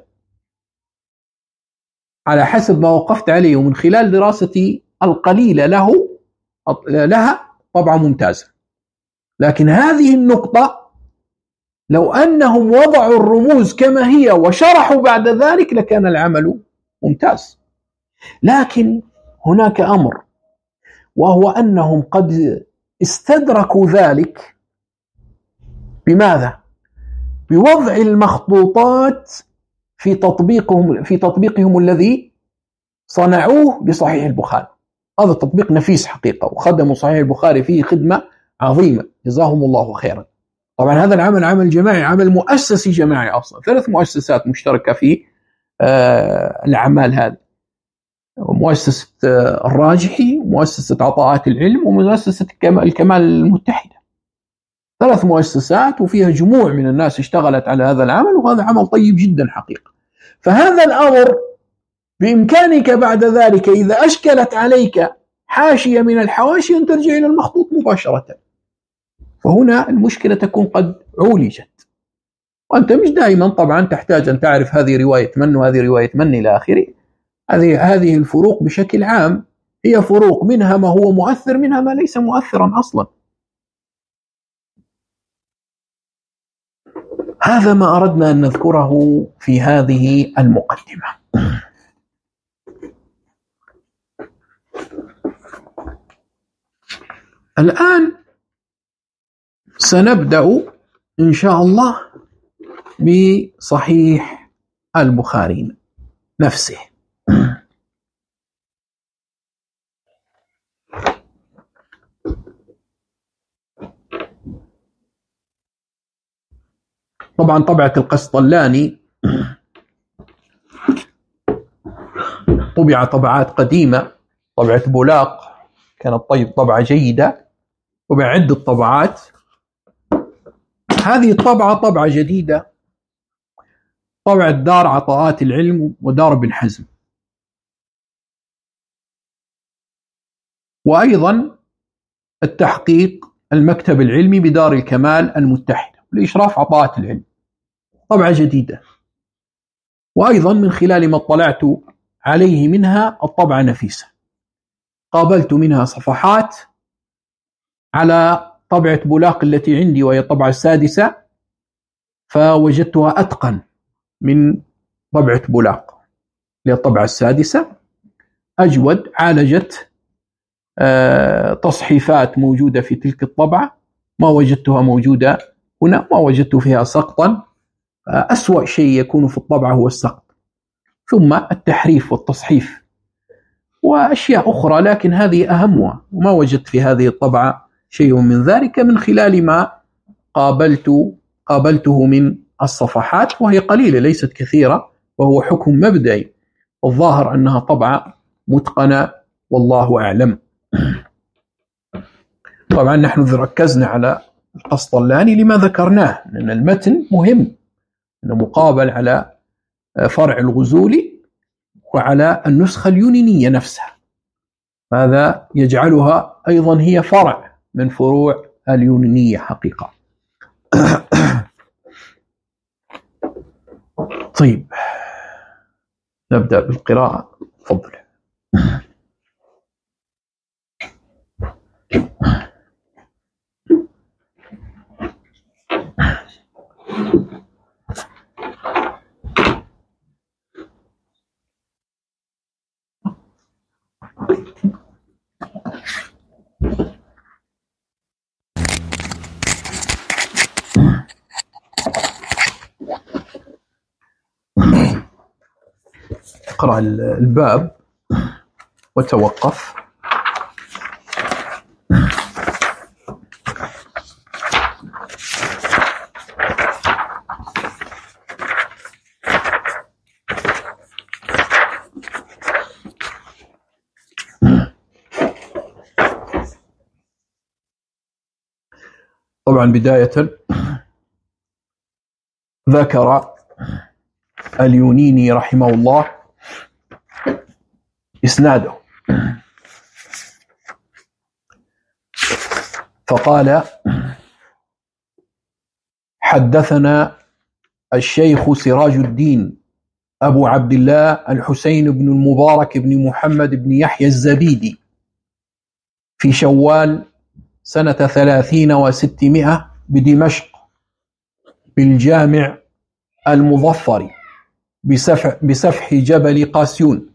على حسب ما وقفت عليه ومن خلال دراستي القليلة لها طبعة ممتازة. لكن هذه النقطة لو أنهم وضعوا الرموز كما هي وشرحوا بعد ذلك لكان العمل ممتاز. لكن هناك أمر، وهو أنهم قد استدركوا ذلك. بماذا؟ بوضع المخطوطات في تطبيقهم الذي صنعوه لصحيح البخاري. هذا التطبيق نفيس حقيقة، وخدموا صحيح البخاري فيه خدمة عظيمة، جزاهم الله خيرا. طبعا هذا العمل عمل جماعي، عمل مؤسسي جماعي أصلا، 3 مؤسسات مشتركة في الأعمال هذه: مؤسسة الراجحي، ومؤسسة عطاءات العلم، ومؤسسة الكمال المتحدة. 3 مؤسسات وفيها جموع من الناس اشتغلت على هذا العمل، وهذا عمل طيب جدا حقيقة. فهذا الأمر بإمكانك بعد ذلك إذا أشكلت عليك حاشية من الحواشي أن ترجع إلى المخطوط مباشرة، فهنا المشكلة تكون قد عولجت. وأنت مش دائما طبعا تحتاج أن تعرف هذه رواية من وهذه رواية من إلى آخره. هذه الفروق بشكل عام هي فروق، منها ما هو مؤثر، منها ما ليس مؤثرا أصلا. هذا ما أردنا أن نذكره في هذه المقدمة. الآن سنبدأ إن شاء الله بصحيح البخاري نفسه. طبعا طبعة القسطلاني طبع طبعات قديمة، طبعة بولاق كانت طبعة جيدة، طبع عدة طبعات. هذه الطبعة طبعة جديدة، طبعة دار عطاءات العلم ودار ابن حزم، وأيضا التحقيق المكتب العلمي بدار الكمال المتحدة لإشراف عطاءات العلم، طبعة جديدة. وأيضا من خلال ما اطلعت عليه منها الطبعة نفيسة، قابلت منها صفحات على طبعة بولاق التي عندي وهي الطبعة السادسة، فوجدتها أتقن من طبعة بولاق للطبعة السادسة، أجود، عالجت تصحيفات موجودة في تلك الطبعة ما وجدتها موجودة هنا، ما وجدت فيها سقطا. أسوأ شيء يكون في الطبعة هو السقط، ثم التحريف والتصحيف وأشياء أخرى، لكن هذه أهمها، وما وجدت في هذه الطبعة شيء من ذلك من خلال ما قابلته من الصفحات، وهي قليلة ليست كثيرة، وهو حكم مبدئي، الظاهر أنها طبعة متقنة والله أعلم. طبعا نحن ركزنا على القسطلاني لما ذكرناه، لأن المتن مهم، أنه مقابل على فرع الغزولي وعلى النسخة اليونانية نفسها، هذا يجعلها أيضا هي فرع من فروع اليونانية حقيقة. طيب نبدأ بالقراءة، تفضل. اقرأ الباب وتوقف. طبعا بداية ذكر اليونيني رحمه الله إسناده، فقال: حدثنا الشيخ سراج الدين أبو عبد الله الحسين بن المبارك بن محمد بن يحيى الزبيدي في شوال سنة 30 و600 بدمشق بالجامع المظفر بسفح جبل قاسيون.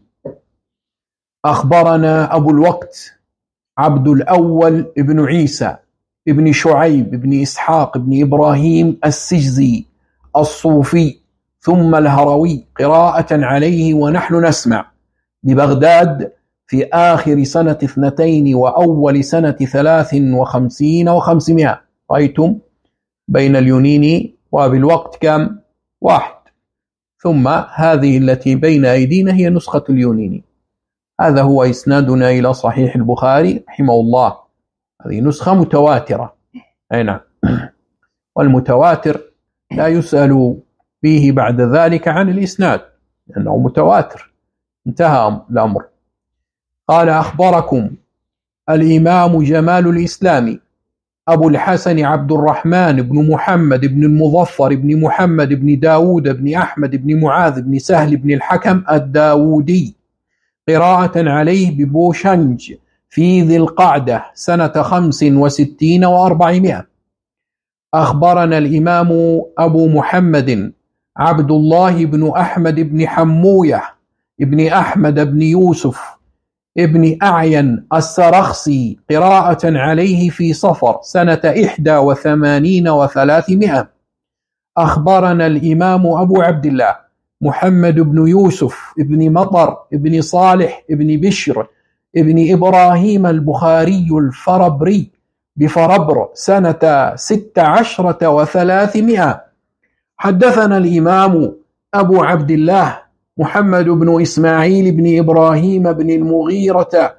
أخبرنا أبو الوقت عبد الأول بن عيسى ابن شعيب بن إسحاق بن إبراهيم السجزي الصوفي ثم الهروي قراءة عليه ونحن نسمع ببغداد في آخر سنة 2 وأول سنة 53 و500. رأيتم بين اليونيني وأبي الوقت كم؟ 1. ثم هذه التي بين أيدينا هي نسخة اليونيني. هذا هو إسنادنا إلى صحيح البخاري رحمه الله. هذه نسخة متواترة، أي نعم، والمتواتر لا يسأل فيه بعد ذلك عن الإسناد لأنه متواتر، انتهى الأمر. قال: أخبركم الإمام جمال الإسلام أبو الحسن عبد الرحمن بن محمد بن المظفر بن محمد بن داود بن أحمد بن معاذ بن سهل بن الحكم الداودي قراءة عليه ببوشنج في ذي القعدة سنة 65 و400. أخبرنا الإمام أبو محمد عبد الله بن أحمد بن حموية ابن أحمد بن يوسف ابن أعين السرخسي قراءة عليه في صفر سنة 81 و300. أخبرنا الإمام أبو عبد الله محمد بن يوسف ابن مطر ابن صالح ابن بشر ابن إبراهيم البخاري الفربري بفربر سنة 16 و300. حدثنا الإمام أبو عبد الله محمد بن إسماعيل بن إبراهيم بن المغيرة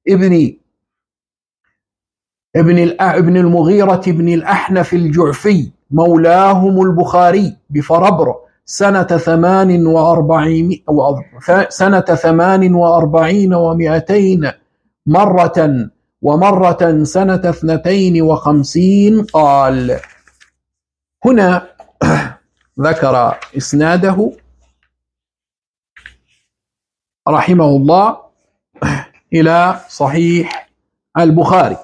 ابن المغيرة بن الأحنف الجعفي مولاهم البخاري بفربر سنة 48 و200 مرة، ومرة سنة 52. قال: هنا ذكر إسناده رحمه الله إلى صحيح البخاري،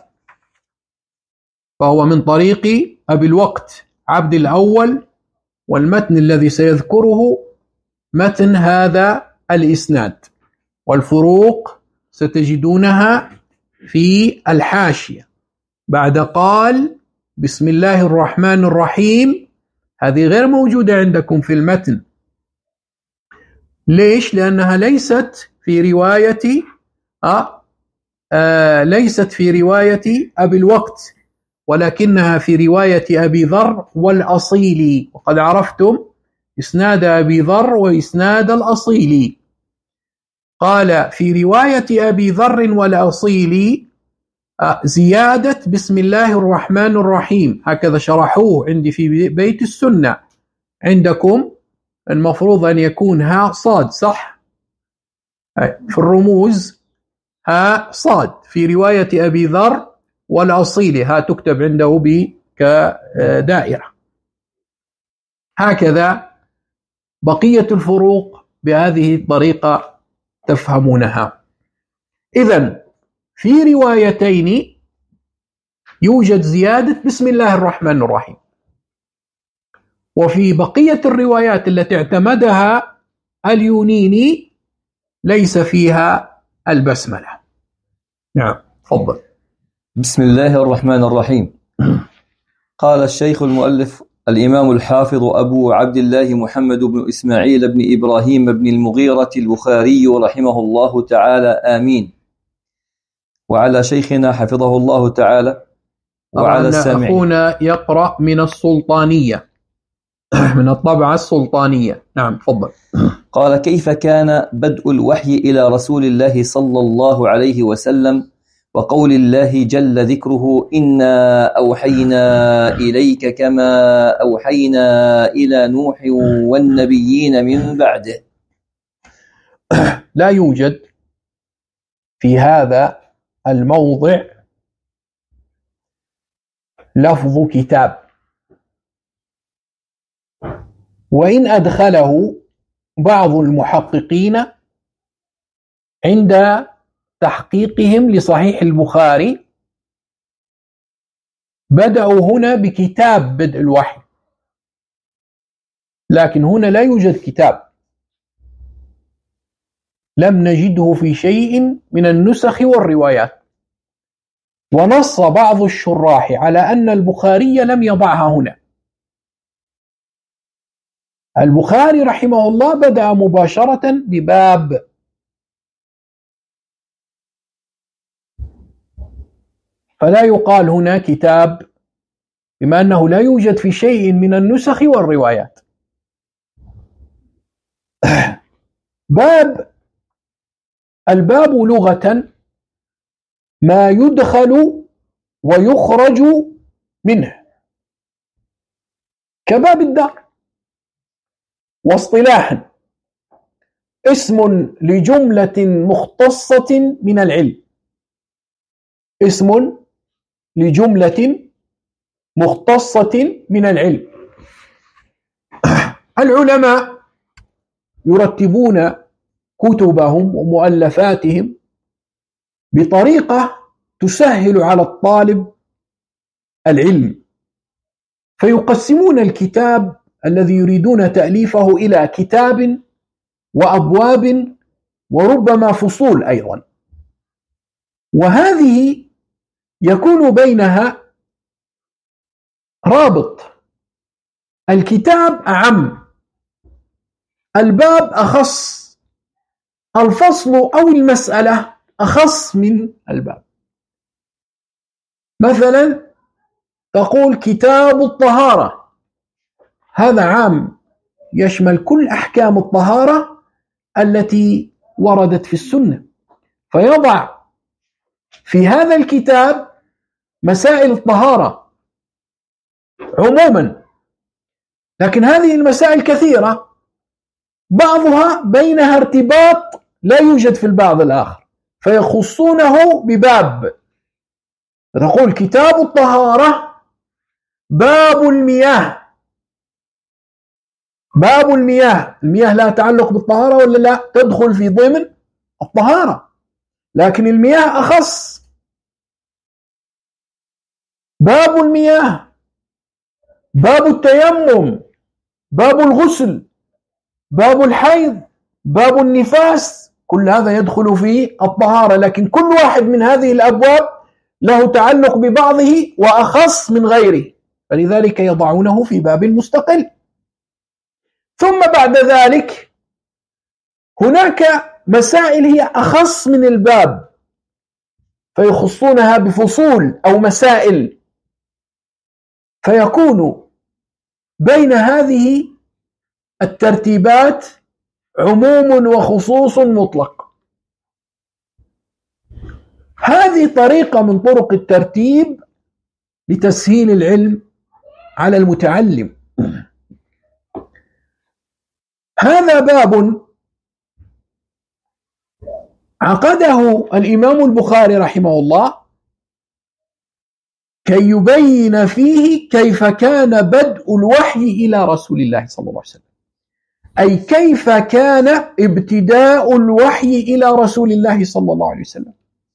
فهو من طريق أبي الوقت عبد الأول، والمتن الذي سيذكره متن هذا الإسناد، والفروق ستجدونها في الحاشية بعد قال بسم الله الرحمن الرحيم. هذه غير موجودة عندكم في المتن. ليش؟ لأنها ليست في رواية أبي الوقت، ولكنها في رواية أبي ذر والأصيلي، وقد عرفتم إسناد أبي ذر وإسناد الأصيلي. قال: في رواية أبي ذر والأصيلي زيادة بسم الله الرحمن الرحيم، هكذا شرحوه عندي في بيت السنة. عندكم المفروض أن يكون ها صاد، صح؟ في الرموز ها صاد في رواية أبي ذر والأصيلي، ها تكتب عنده كدائرة. هكذا بقية الفروق بهذه الطريقة تفهمونها. إذن في روايتين يوجد زيادة بسم الله الرحمن الرحيم، وفي بقية الروايات التي اعتمدها اليونيني ليس فيها البسملة. نعم، تفضل. بسم الله الرحمن الرحيم. قال الشيخ المؤلف الإمام الحافظ أبو عبد الله محمد بن إسماعيل بن إبراهيم بن المغيرة البخاري رحمه الله تعالى، آمين. وعلى شيخنا حفظه الله تعالى وعلى السامعين. أخونا يقرأ من السلطانية، من الطبعة السلطانية. نعم، تفضل. قال: كيف كان بدء الوحي إلى رسول الله صلى الله عليه وسلم وقول الله جل ذكره إنا أوحينا إليك كما أوحينا إلى نوح والنبيين من بعده. لا يوجد في هذا الموضع لفظ كتاب، وإن أدخله بعض المحققين عند تحقيقهم لصحيح البخاري بدأوا هنا بكتاب بدء الوحي، لكن هنا لا يوجد كتاب، لم نجده في شيء من النسخ والروايات. ونص بعض الشراح على أن البخاري لم يضعها هنا. البخاري رحمه الله بدأ مباشرة بباب، فلا يقال هنا كتاب بما أنه لا يوجد في شيء من النسخ والروايات. الباب لغة ما يدخل ويخرج منه كباب الدار، واصطلاحا اسم لجملة مختصة من العلم، اسم لجملة مختصة من العلم. العلماء يرتبون كتبهم ومؤلفاتهم بطريقة تسهل على الطالب العلم، فيقسمون الكتاب الذي يريدون تأليفه إلى كتاب وأبواب وربما فصول أيضا، وهذه يكون بينها رابط. الكتاب أعم، الباب أخص، الفصل أو المسألة أخص من الباب. مثلا تقول كتاب الطهارة، هذا عام يشمل كل أحكام الطهارة التي وردت في السنة، فيضع في هذا الكتاب مسائل الطهارة عموما، لكن هذه المسائل كثيرة، بعضها بينها ارتباط لا يوجد في البعض الآخر، فيخصونه بباب. تقول كتاب الطهارة باب المياه، باب المياه، المياه لا تعلق بالطهارة ولا لا؟ تدخل في ضمن الطهارة، لكن المياه أخص. باب المياه، باب التيمم، باب الغسل، باب الحيض، باب النفاس، كل هذا يدخل في الطهارة، لكن كل واحد من هذه الأبواب له تعلق ببعضه وأخص من غيره، فلذلك يضعونه في باب مستقل. ثم بعد ذلك هناك مسائل هي أخص من الباب فيخصونها بفصول أو مسائل، فيكون بين هذه الترتيبات عموم وخصوص مطلق. هذه طريقة من طرق الترتيب لتسهيل العلم على المتعلم. هذا باب عقده الإمام البخاري رحمه الله كي يبين فيه كيف كان بدء الوحي إلى رسول الله صلى الله عليه وسلم، أي كيف كان ابتداء الوحي إلى رسول الله صلى الله عليه وسلم،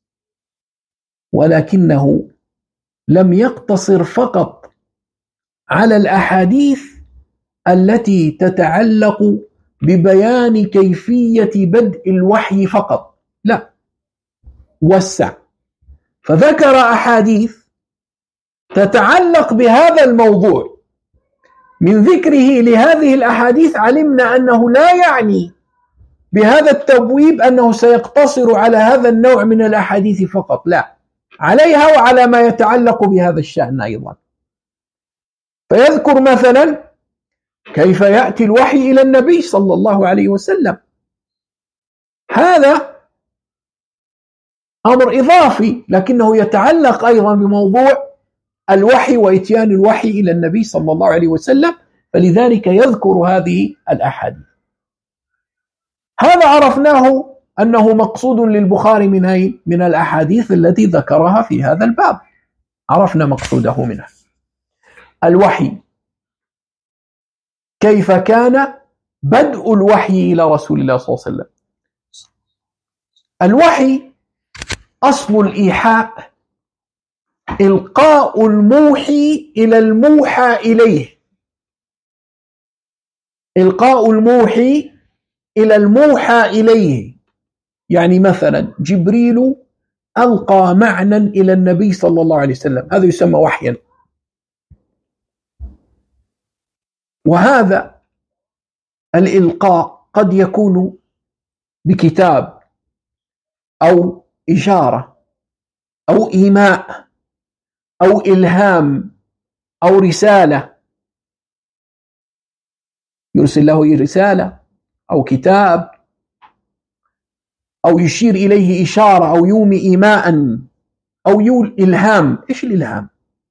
ولكنه لم يقتصر فقط على الأحاديث التي تتعلق ببيان كيفية بدء الوحي فقط، لا، وسع، فذكر أحاديث تتعلق بهذا الموضوع. من ذكره لهذه الأحاديث علمنا أنه لا يعني بهذا التبويب أنه سيقتصر على هذا النوع من الأحاديث فقط، لا، عليها وعلى ما يتعلق بهذا الشأن أيضا. فيذكر مثلا كيف يأتي الوحي إلى النبي صلى الله عليه وسلم، هذا أمر إضافي لكنه يتعلق أيضا بموضوع الوحي وإتيان الوحي إلى النبي صلى الله عليه وسلم، فلذلك يذكر هذه الأحاديث. هذا عرفناه أنه مقصود للبخاري من الأحاديث التي ذكرها في هذا الباب، عرفنا مقصوده منها. الوحي، كيف كان بدء الوحي إلى رسول الله صلى الله عليه وسلم؟ الوحي أصل الإيحاء إلقاء الموحي إلى الموحى إليه، إلقاء الموحي إلى الموحى إليه. يعني مثلا جبريل ألقى معنى إلى النبي صلى الله عليه وسلم، هذا يسمى وحيا. وهذا الإلقاء قد يكون بكتاب أو إشارة أو إيماء أو إلهام أو رسالة، يرسل له رسالة أو كتاب أو يشير إليه إشارة أو يومي إيماء أو إلهام. إيش الإلهام؟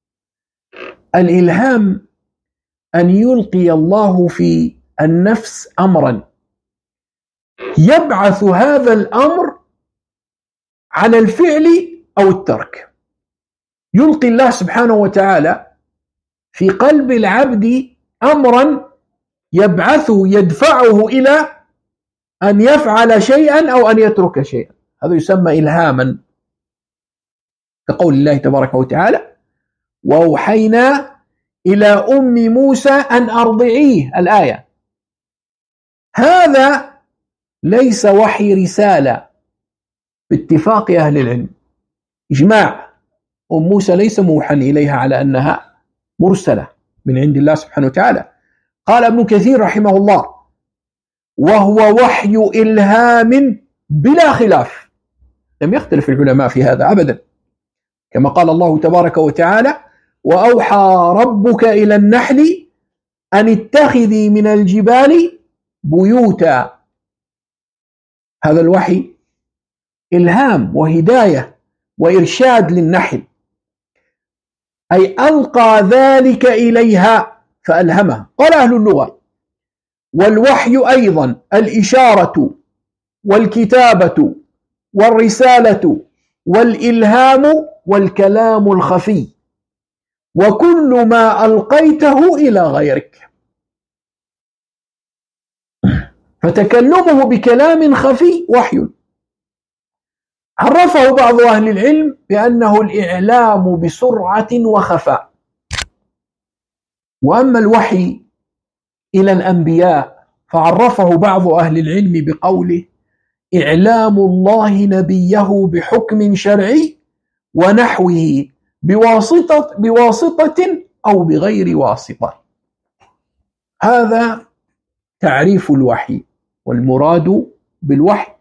الإلهام أن يلقي الله في النفس أمرا يبعث هذا الأمر على الفعل أو الترك. يلقي الله سبحانه وتعالى في قلب العبد أمرا يبعثه يدفعه إلى أن يفعل شيئا أو أن يترك شيئا، هذا يسمى إلهاما، كقول الله تبارك وتعالى: وأوحينا إلى أم موسى أن أرضعيه، الآية. هذا ليس وحي رسالة باتفاق أهل العلم، إجماع. أم موسى ليس موحى إليها على أنها مرسلة من عند الله سبحانه وتعالى. قال ابن كثير رحمه الله: وهو وحي إلهام بلا خلاف. لم يختلف العلماء في هذا أبدا، كما قال الله تبارك وتعالى: وأوحى ربك إلى النحل أن اتخذي من الجبال بيوتا. هذا الوحي إلهام وهداية وإرشاد للنحل، أي ألقى ذلك إليها فألهمها. قال أهل اللغة: والوحي أيضا الإشارة والكتابة والرسالة والإلهام والكلام الخفي، وكل ما ألقيته إلى غيرك. فتكلمه بكلام خفي وحي. عرفه بعض أهل العلم بأنه الإعلام بسرعة وخفاء. وأما الوحي إلى الأنبياء فعرفه بعض أهل العلم بقوله: إعلام الله نبيه بحكم شرعي ونحوه بواسطة أو بغير واسطة. هذا تعريف الوحي والمراد بالوحي.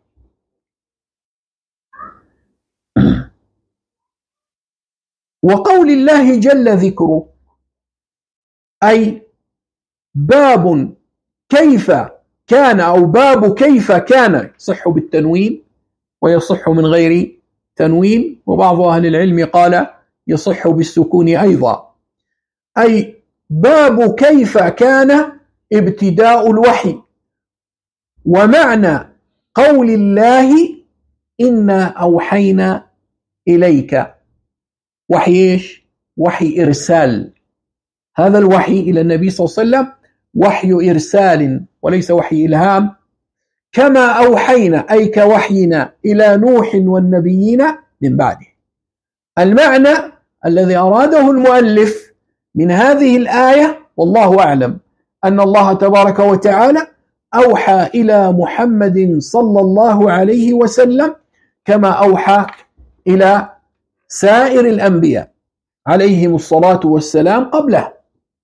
وقول الله جل ذكره، أي باب كيف كان، أو باب كيف كان، يصح بالتنوين ويصح من غير تنوين، وبعض أهل العلم قال يصح بالسكون أيضا. أي باب كيف كان ابتداء الوحي. ومعنى قول الله: إنا أوحينا إليك، وحي إيش؟ وحي إرسال. هذا الوحي إلى النبي صلى الله عليه وسلم وحي إرسال وليس وحي إلهام. كما أوحينا، أي كوحينا إلى نوح والنبيين من بعده. المعنى الذي أراده المؤلف من هذه الآية والله أعلم أن الله تبارك وتعالى أوحى إلى محمد صلى الله عليه وسلم كما أوحى إلى سائر الأنبياء عليهم الصلاة والسلام قبله.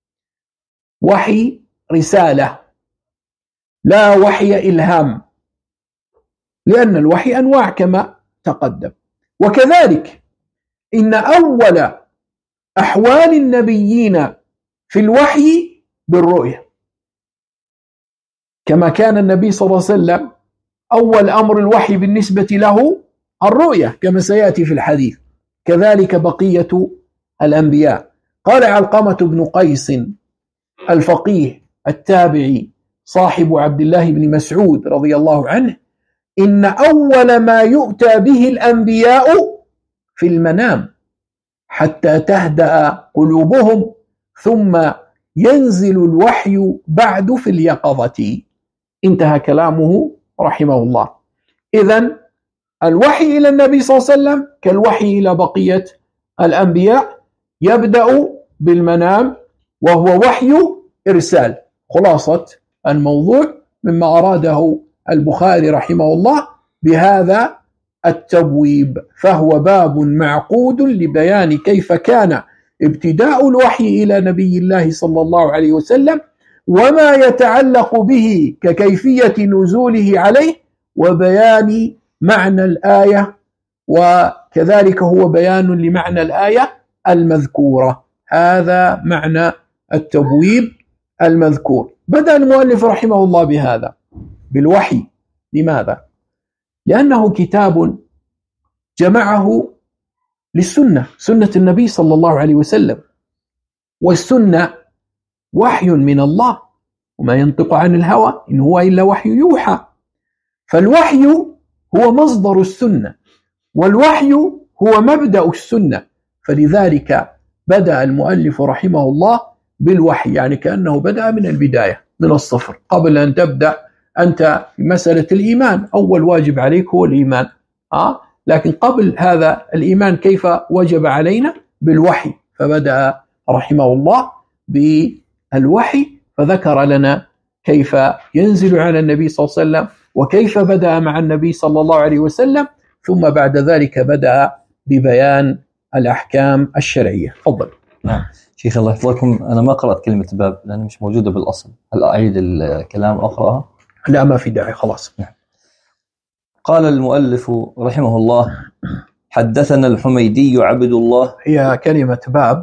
وحي رسالة، لا وحي إلهام، لأن الوحي أنواع كما تقدم. وكذلك إن أول أحوال النبيين في الوحي بالرؤية، كما كان النبي صلى الله عليه وسلم أول أمر الوحي بالنسبة له الرؤية كما سيأتي في الحديث، كذلك بقية الأنبياء. قال علقمة بن قيس الفقيه التابعي صاحب عبد الله بن مسعود رضي الله عنه: إن أول ما يؤتى به الأنبياء في المنام حتى تهدأ قلوبهم، ثم ينزل الوحي بعد في اليقظة. انتهى كلامه رحمه الله. إذن الوحي إلى النبي صلى الله عليه وسلم كالوحي إلى بقية الأنبياء، يبدأ بالمنام وهو وحي إرسال. خلاصة الموضوع مما أراده البخاري رحمه الله بهذا التبويب، فهو باب معقود لبيان كيف كان ابتداء الوحي إلى نبي الله صلى الله عليه وسلم، وما يتعلق به ككيفية نزوله عليه، وبيان معنى الآية، وكذلك هو بيان لمعنى الآية المذكورة. هذا معنى التبويب المذكور. بدأ المؤلف رحمه الله بهذا، بالوحي. لماذا؟ لأنه كتاب جمعه للسنة، سنة النبي صلى الله عليه وسلم، والسنة وحي من الله، وما ينطق عن الهوى إن هو إلا وحي يوحى. فالوحي هو مصدر السنة، والوحي هو مبدأ السنة، فلذلك بدأ المؤلف رحمه الله بالوحي، يعني كأنه بدأ من البداية، من الصفر، قبل أن تبدأ أنت في مسألة الإيمان. أول واجب عليك هو الإيمان، لكن قبل هذا الإيمان كيف وجب علينا؟ بالوحي. فبدأ رحمه الله بالوحي، فذكر لنا كيف ينزل على النبي صلى الله عليه وسلم، وكيف بدأ مع النبي صلى الله عليه وسلم، ثم بعد ذلك بدأ ببيان الأحكام الشرعية. تفضل. نعم شيخ الله يحفظكم، أنا ما قرأت كلمة باب لأنها مش موجودة بالأصل، هل أعيد الكلام أقرأها؟ لا، ما في داعي، خلاص. نعم. قال المؤلف رحمه الله: حدثنا الحميدي عبد الله. هي كلمة باب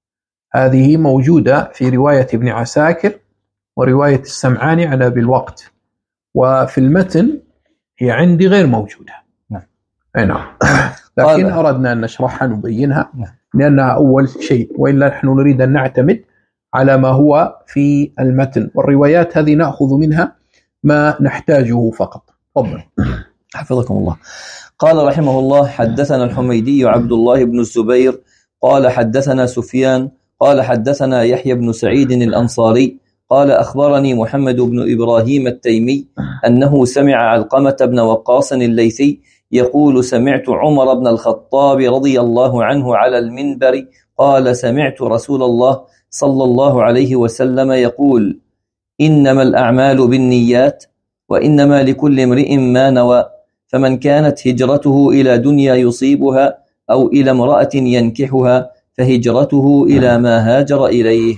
هذه موجودة في رواية ابن عساكر ورواية السمعاني على بالوقت، وفي المتن هي عندي غير موجودة. نعم. لكن أردنا أن نشرحها نبينها لأنها أول شيء، وإلا نحن نريد أن نعتمد على ما هو في المتن، والروايات هذه نأخذ منها ما نحتاجه فقط. تفضل. حفظكم الله. قال رحمه الله: حدثنا الحميدي عبد الله بن الزبير قال حدثنا سفيان قال حدثنا يحيى بن سعيد الأنصاري قال أخبرني محمد بن إبراهيم التيمي أنه سمع علقمة بن وقاص الليثي يقول: سمعت عمر بن الخطاب رضي الله عنه على المنبر قال: سمعت رسول الله صلى الله عليه وسلم يقول: إنما الأعمال بالنيات وإنما لكل امرئ ما نوى، فمن كانت هجرته إلى دنيا يصيبها أو إلى امرأة ينكحها فهجرته إلى ما هاجر إليه.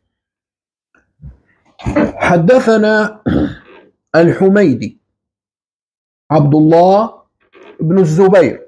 حدثنا الحميدي عبد الله بن الزبير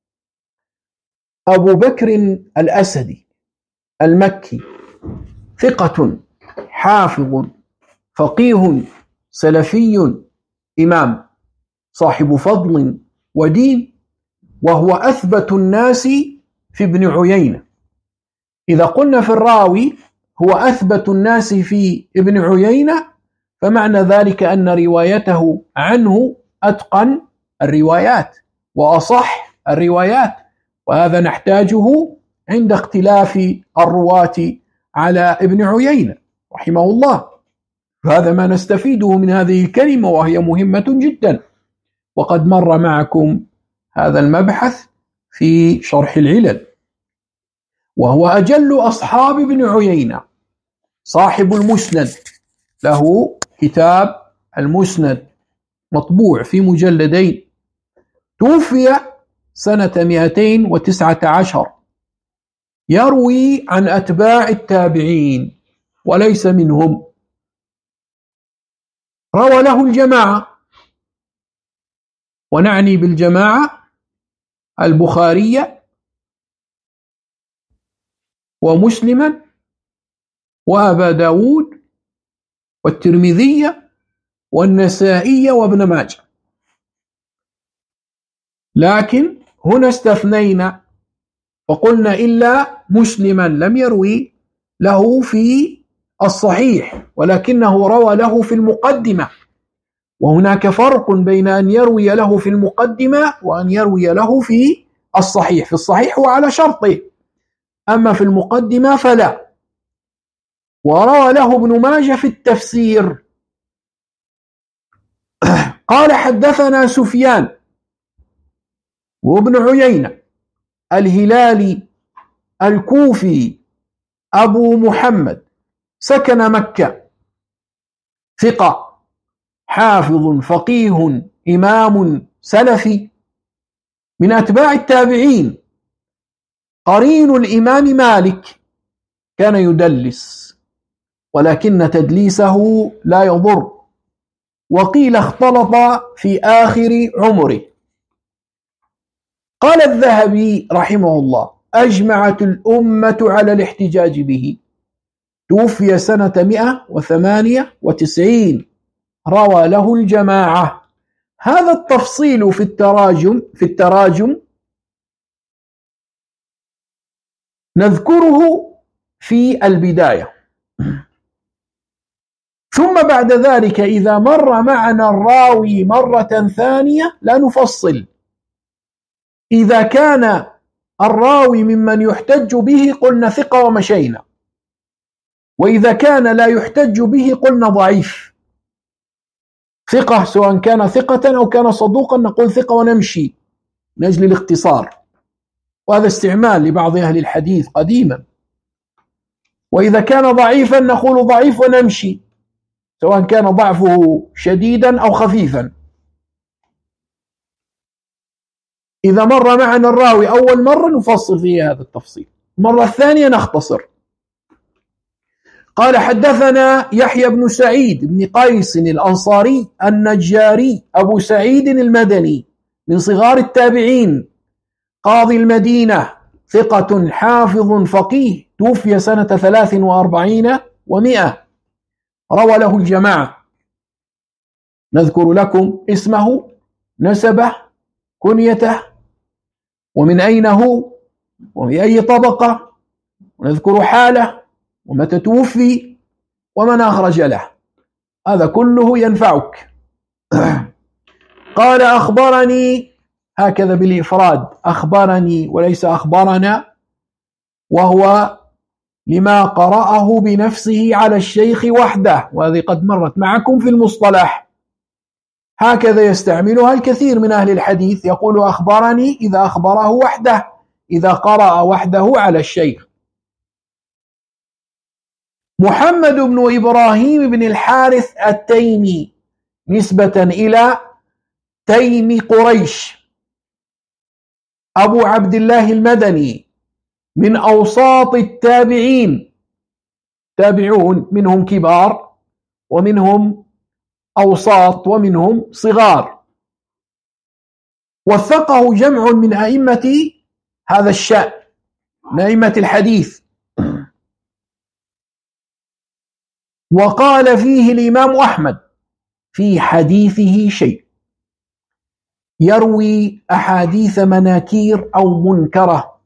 أبو بكر الأسدي المكي، ثقة حافظ فقيه سلفي إمام، صاحب فضل ودين، وهو أثبت الناس في ابن عيينة. إذا قلنا في الراوي هو أثبت الناس في ابن عيينة، فمعنى ذلك أن روايته عنه أتقن الروايات وأصح الروايات، وهذا نحتاجه عند اختلاف الرواة على ابن عيينة رحمه الله. هذا ما نستفيده من هذه الكلمة، وهي مهمة جدا، وقد مر معكم هذا المبحث في شرح العلل. وهو أجل أصحاب ابن عيينة، صاحب المسند، له كتاب المسند مطبوع في مجلدين، توفي سنة 219، يروي عن أتباع التابعين وليس منهم، روى له الجماعة، ونعني بالجماعة البخاري ومسلما وأبا داود والترمذي والنسائي وابن ماجه. لكن هنا استثنينا فقلنا إلا مسلما لم يروي له في الصحيح ولكنه روى له في المقدمة، وهناك فرق بين أن يروي له في المقدمة وأن يروي له في الصحيح. في الصحيح هو على شرطه، أما في المقدمة فلا. وروى له ابن ماجه في التفسير قال حدثنا سفيان وابن عيينة الهلالي الكوفي أبو محمد سكن مكة، ثقة حافظ فقيه إمام سلفي من أتباع التابعين، قرين الإمام مالك، كان يدلس ولكن تدليسه لا يضر، وقيل اختلط في آخر عمره. قال الذهبي رحمه الله أجمعت الأمة على الاحتجاج به، توفي سنة 198، روى له الجماعة. هذا التفصيل في التراجم نذكره في البداية، ثم بعد ذلك إذا مر معنا الراوي مرة ثانية لا نفصل. إذا كان الراوي ممن يحتج به قلنا ثقة ومشينا، وإذا كان لا يحتج به قلنا ضعيف. ثقة سواء كان ثقة أو كان صدوقا نقول ثقة ونمشي من أجل الاختصار، وهذا استعمال لبعض أهل الحديث قديما. وإذا كان ضعيفا نقول ضعيف ونمشي، سواء كان ضعفه شديدا أو خفيفا. إذا مر معنا الراوي أول مرة نفصل فيه هذا التفصيل، المرة الثانية نختصر. قال حدثنا يحيى بن سعيد بن قيس الأنصاري النجاري أبو سعيد المدني من صغار التابعين، قاضي المدينة، ثقة حافظ فقيه، توفي سنة 43 و100، روى له الجماعة. نذكر لكم اسمه، نسبه، كنيته، ومن أين هو، وفي أي طبقة، ونذكر حاله ومتى توفي ومن أخرج له، هذا كله ينفعك. قال أخبرني، هكذا بالإفراد، أخبرني وليس أخبرنا، وهو لما قرأه بنفسه على الشيخ وحده، وهذه قد مرت معكم في المصطلح، هكذا يستعملها الكثير من أهل الحديث، يقول أخبرني إذا أخبره وحده، إذا قرأ وحده على الشيخ. محمد بن إبراهيم بن الحارث التيمي، نسبة إلى تيم قريش، أبو عبد الله المدني، من أوساط التابعين، تابعون منهم كبار ومنهم أوساط ومنهم صغار، وثقه جمع من أئمة هذا الشأن، من أئمة الحديث. وقال فيه الإمام أحمد في حديثه شيء، يروي أحاديث مناكير أو منكرة.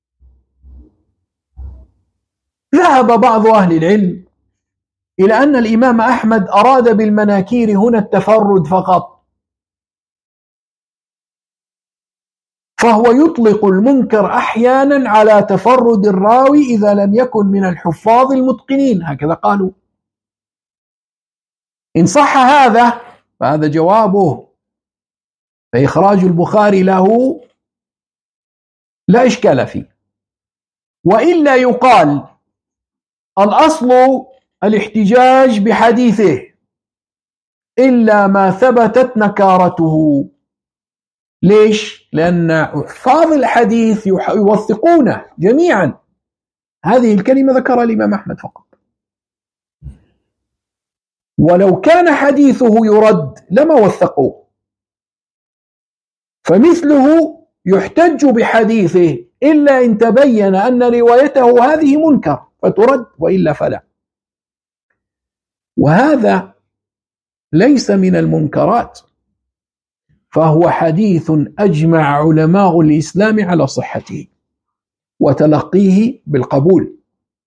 ذهب بعض أهل العلم إلى أن الإمام أحمد أراد بالمناكير هنا التفرد فقط، فهو يطلق المنكر أحيانا على تفرد الراوي إذا لم يكن من الحفاظ المتقنين، هكذا قالوا. إن صح هذا فهذا جوابه، فإخراج البخاري له لا إشكال فيه. وإلا يقال الأصل الاحتجاج بحديثه إلا ما ثبتت نكارته. ليش؟ لأن حفاظ الحديث يوثقونه جميعا. هذه الكلمة ذكرها الإمام أحمد فقط، ولو كان حديثه يرد لما وثقوه. فمثله يحتج بحديثه إلا إن تبين أن روايته هذه منكر فترد، وإلا فلا. وهذا ليس من المنكرات، فهو حديث أجمع علماء الإسلام على صحته وتلقيه بالقبول.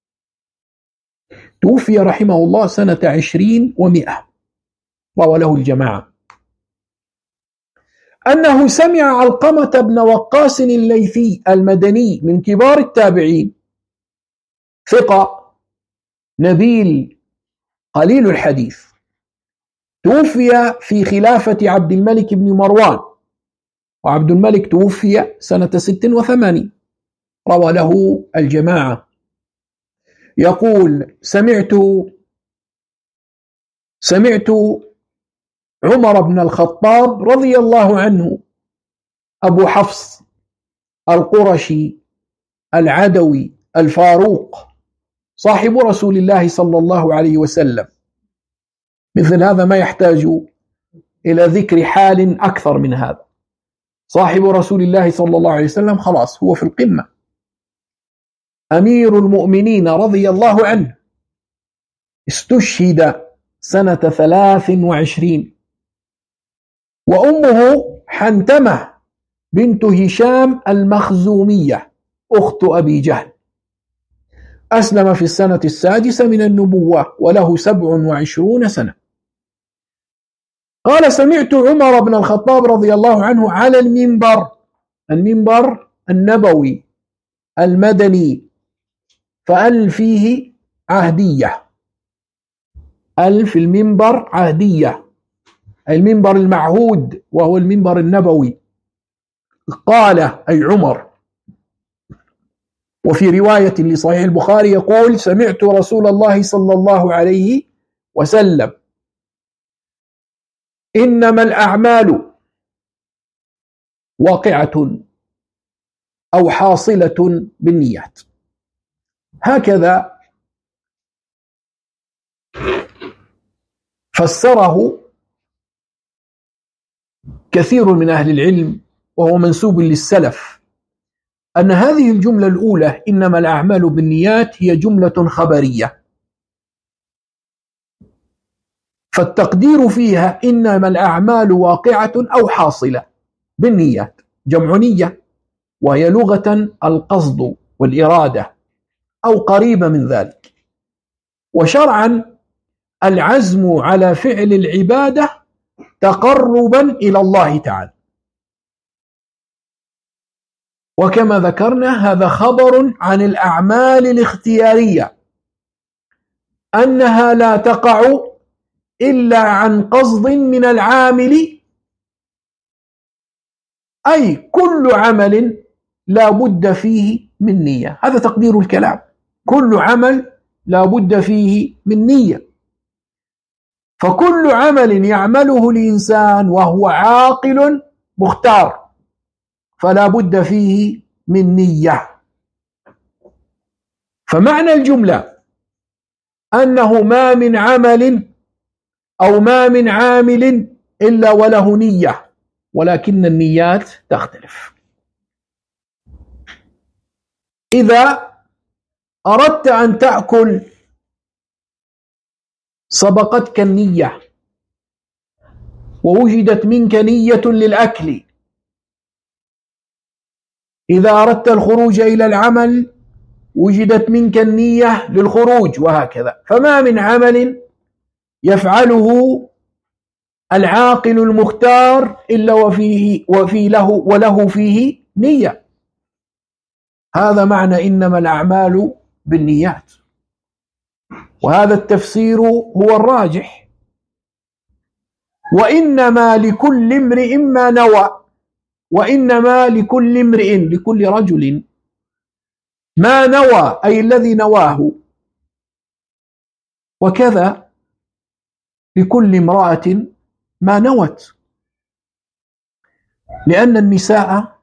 توفي رحمه الله سنة 20 و100، روى له الجماعة. أنه سمع علقمة بن وقاص الليثي المدني من كبار التابعين، ثقة نبيل قليل الحديث، توفي في خلافة عبد الملك بن مروان، وعبد الملك توفي سنة 86، روى له الجماعة. يقول: سمعت عمر بن الخطاب رضي الله عنه، أبو حفص القرشي العدوي الفاروق صاحب رسول الله صلى الله عليه وسلم، مثل هذا ما يحتاج إلى ذكر حال أكثر من هذا. صاحب رسول الله صلى الله عليه وسلم خلاص هو في القمة، أمير المؤمنين رضي الله عنه، استشهد سنة 23، وأمه حنتمة بنت هشام المخزومية أخت أبي جهل، أسلم في السنة 6 من النبوة وله 27 سنة. قال: سمعت عمر بن الخطاب رضي الله عنه على المنبر النبوي المدني، فأل فيه عهدية، ألف المنبر عهدية، المنبر المعهود وهو المنبر النبوي. قال أي عمر. وفي رواية لصحيح البخاري يقول: سمعت رسول الله صلى الله عليه وسلم: إنما الأعمال واقعة أو حاصلة بالنيات. هكذا فسره كثير من أهل العلم، وهو منسوب للسلف، أن هذه الجملة الأولى إنما الأعمال بالنيات هي جملة خبرية، فالتقدير فيها إنما الأعمال واقعة أو حاصلة بالنيات، جمع نية، وهي لغة القصد والإرادة أو قريبة من ذلك، وشرعا العزم على فعل العبادة تقربا إلى الله تعالى. وكما ذكرنا هذا خبر عن الأعمال الاختيارية أنها لا تقع إلا عن قصد من العامل، أي كل عمل لا بد فيه من نية. هذا تقدير الكلام، كل عمل لا بد فيه من نية، فكل عمل يعمله الإنسان وهو عاقل مختار فلا بد فيه من نية. فمعنى الجملة أنه ما من عمل أو ما من عامل إلا وله نية، ولكن النيات تختلف. إذا أردت أن تأكل سبقتك النية ووجدت منك نية للأكل، إذا أردت الخروج إلى العمل وجدت منك النية للخروج، وهكذا. فما من عمل يفعله العاقل المختار إلا وله فيه نية. هذا معنى إنما الأعمال بالنيات، وهذا التفسير هو الراجح. وإنما لكل امرئ ما نوى، وإنما لكل امرئ لكل رجل ما نوى، أي الذي نواه، وكذا لكل امرأة ما نوت، لأن النساء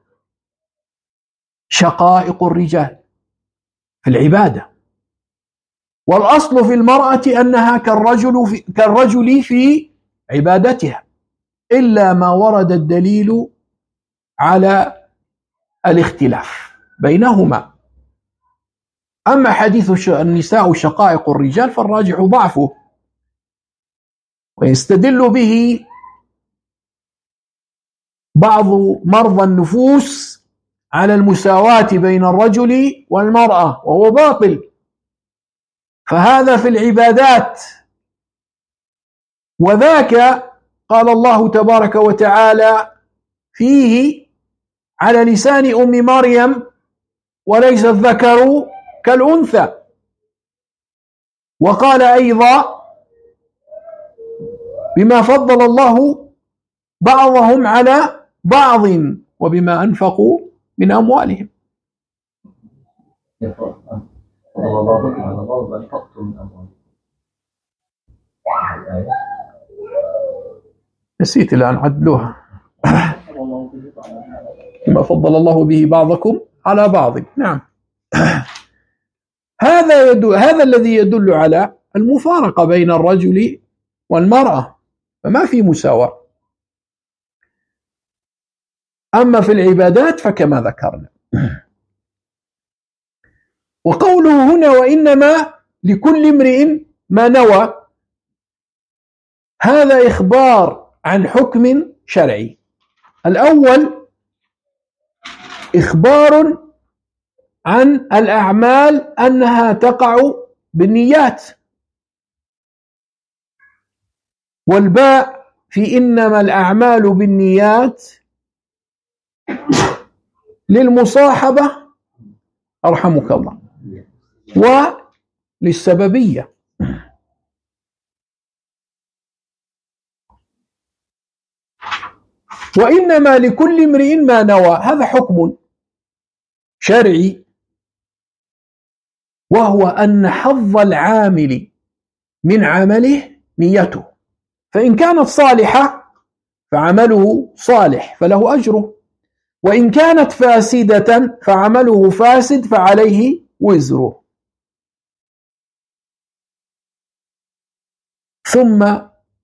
شقائق الرجال في العبادة، والأصل في المرأة أنها كالرجل في عبادتها، إلا ما ورد الدليل على الاختلاف بينهما. أما حديث النساء شقائق الرجال فالراجح ضعفه، ويستدل به بعض مرضى النفوس على المساواة بين الرجل والمرأة، وهو باطل. فهذا في العبادات، وذاك قال الله تبارك وتعالى فيه على لسان أم مريم: وليس الذكر كالأنثى. وقال أيضا: بما فضل الله بعضهم على بعض وبما أنفقوا من أموالهم. نسيت الآن عدلوها. بما فضل الله به بعضكم على بعض. نعم. هذا الذي يدل على المفارقة بين الرجل والمرأة، فما في مساواة. أما في العبادات فكما ذكرنا. وقوله هنا: وإنما لكل امرئ ما نوى، هذا إخبار عن حكم شرعي. الأول إخبار عن الأعمال أنها تقع بالنيات، والباء في إنما الأعمال بالنيات للمصاحبة أرحمك الله، وللسببية. وإنما لكل امرئ ما نوى، هذا حكم شرعي، وهو أن حظ العامل من عمله نيته، فإن كانت صالحة فعمله صالح فله أجره، وإن كانت فاسدة فعمله فاسد فعليه وزره. ثم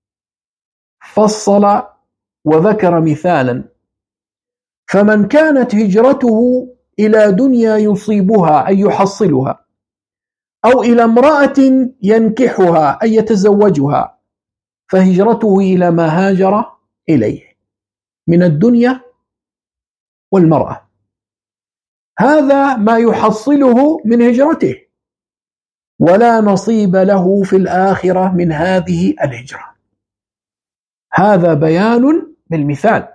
فصل وذكر مثالا: فمن كانت هجرته إلى دنيا يصيبها أي يحصلها، أو إلى امرأة ينكحها أي يتزوجها، فهجرته إلى ما هاجر إليه من الدنيا والمرأة. هذا ما يحصله من هجرته، ولا نصيب له في الآخرة من هذه الهجرة. هذا بيان بالمثال.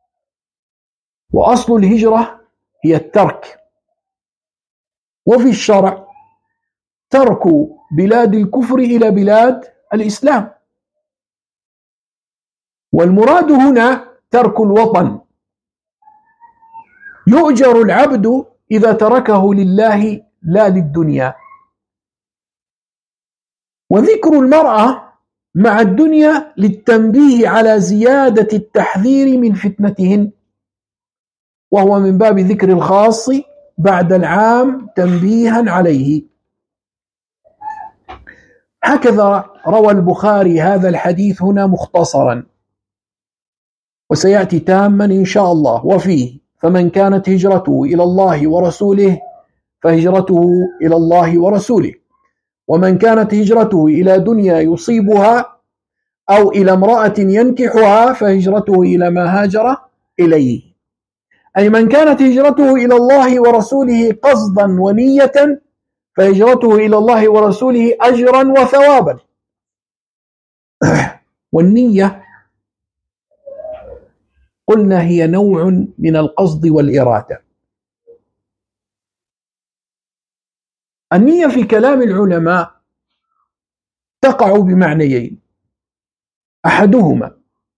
وأصل الهجرة هي الترك، وفي الشرع ترك بلاد الكفر إلى بلاد الإسلام، والمراد هنا ترك الوطن. يؤجر العبد إذا تركه لله لا للدنيا. وذكر المرأة مع الدنيا للتنبيه على زيادة التحذير من فتنتهن، وهو من باب ذكر الخاص بعد العام تنبيها عليه. هكذا روى البخاري هذا الحديث هنا مختصرا، وسيأتي تاما إن شاء الله. وفيه: فمن كانت هجرته إلى الله ورسوله فهجرته إلى الله ورسوله، ومن كانت هجرته إلى دنيا يصيبها أو إلى امرأة ينكحها فهجرته إلى ما هاجر إليه. أي من كانت هجرته إلى الله ورسوله قصدا ونية فهجرته إلى الله ورسوله أجرا وثوابا. والنية قلنا هي نوع من القصد والإرادة. النية في كلام العلماء تقع بمعنيين: أحدهما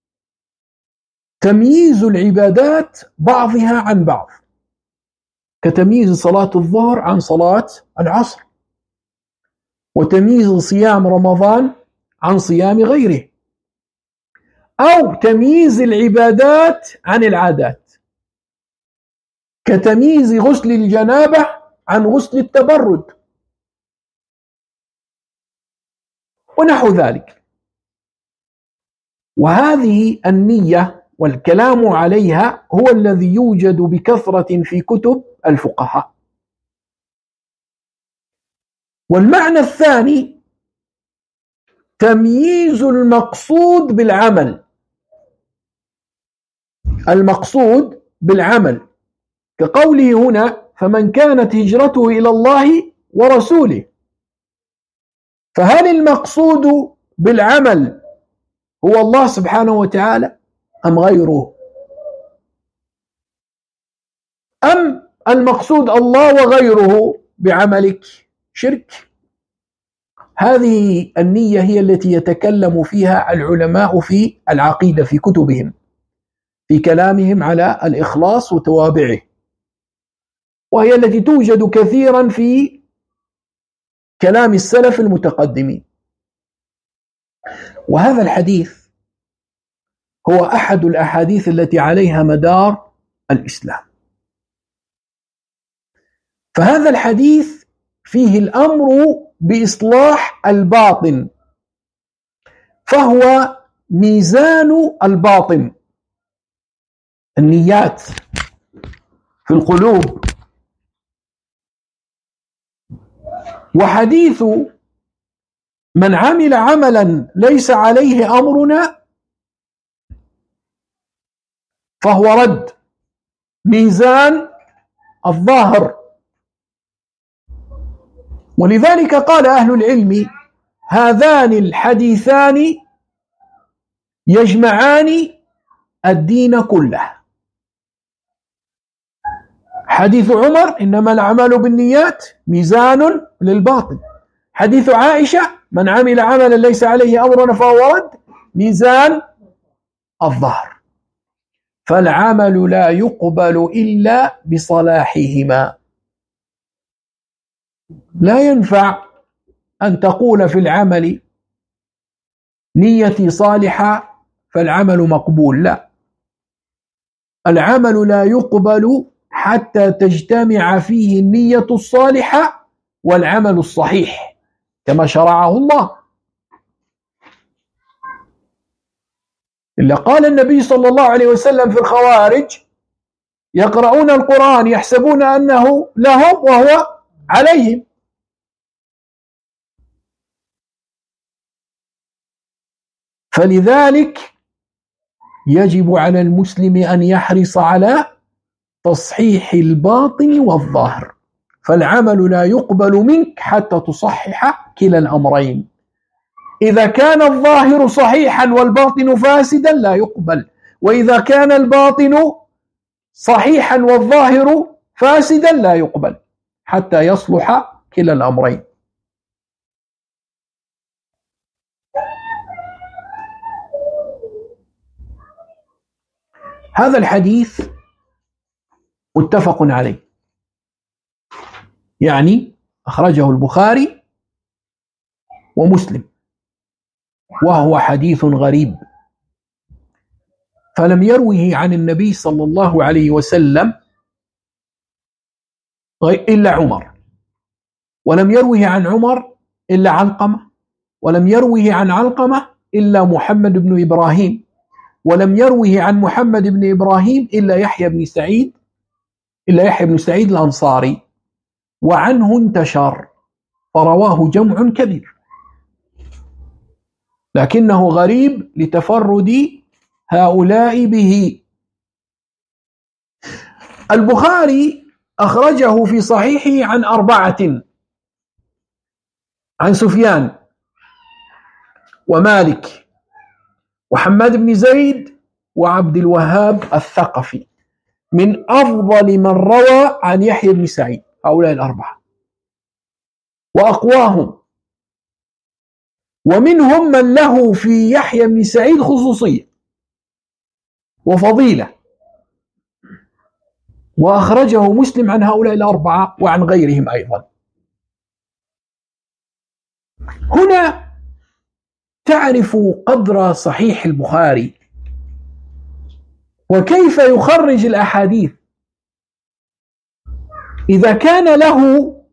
تمييز العبادات بعضها عن بعض، كتمييز صلاة الظهر عن صلاة العصر، وتمييز صيام رمضان عن صيام غيره، أو تمييز العبادات عن العادات، كتمييز غسل الجنابة عن غسل التبرد ونحو ذلك. وهذه النية والكلام عليها هو الذي يوجد بكثرة في كتب الفقهاء. والمعنى الثاني تمييز المقصود بالعمل، المقصود بالعمل، كقوله هنا فمن كانت هجرته إلى الله ورسوله. فهل المقصود بالعمل هو الله سبحانه وتعالى أم غيره؟ أم المقصود الله وغيره بعملك؟ شرك. هذه النية هي التي يتكلم فيها العلماء في العقيدة في كتبهم، في كلامهم على الإخلاص وتوابعه، وهي التي توجد كثيرا في كلام السلف المتقدمين. وهذا الحديث هو أحد الأحاديث التي عليها مدار الإسلام. فهذا الحديث فيه الأمر بإصلاح الباطن، فهو ميزان الباطن، النيات في القلوب. وحديث من عمل عملا ليس عليه أمرنا فهو رد، ميزان الظاهر. ولذلك قال أهل العلم هذان الحديثان يجمعان الدين كله. حديث عمر إنما الأعمال بالنيات ميزان للباطن. حديث عائشة من عمل عملا ليس عليه أمرنا فهو رد، ميزان الظهر. فالعمل لا يقبل إلا بصلاحهما. لا ينفع أن تقول في العمل نيتي صالحة فالعمل مقبول، لا، العمل لا يقبل حتى تجتمع فيه النية الصالحة والعمل الصحيح كما شرعه الله. إلا قال النبي صلى الله عليه وسلم في الخوارج يقرؤون القرآن يحسبون أنه لهم وهو عليهم. فلذلك يجب على المسلم أن يحرص على تصحيح الباطن والظاهر. فالعمل لا يقبل منك حتى تصحح كلا الأمرين. إذا كان الظاهر صحيحا والباطن فاسدا لا يقبل، وإذا كان الباطن صحيحا والظاهر فاسدا لا يقبل حتى يصلح كلا الأمرين. هذا الحديث متفق عليه، يعني أخرجه البخاري ومسلم، وهو حديث غريب، فلم يروه عن النبي صلى الله عليه وسلم إلا عمر، ولم يروه عن عمر إلا علقمة، ولم يروه عن علقمة إلا محمد بن إبراهيم، ولم يروه عن محمد بن إبراهيم إلا يحيى بن سعيد الأنصاري، وعنه انتشر فرواه جمع كبير، لكنه غريب لتفرد هؤلاء به. البخاري أخرجه في صحيحه عن 4، عن سفيان ومالك وحماد بن زيد وعبد الوهاب الثقفي، من أفضل من روى عن يحيى بن سعيد، هؤلاء 4 وأقواهم. ومنهم من له في يحيى بن سعيد خصوصية وفضيلة، وأخرجه مسلم عن هؤلاء 4 وعن غيرهم أيضا. هنا تعرف قدر صحيح البخاري وكيف يخرج الأحاديث. إذا كان له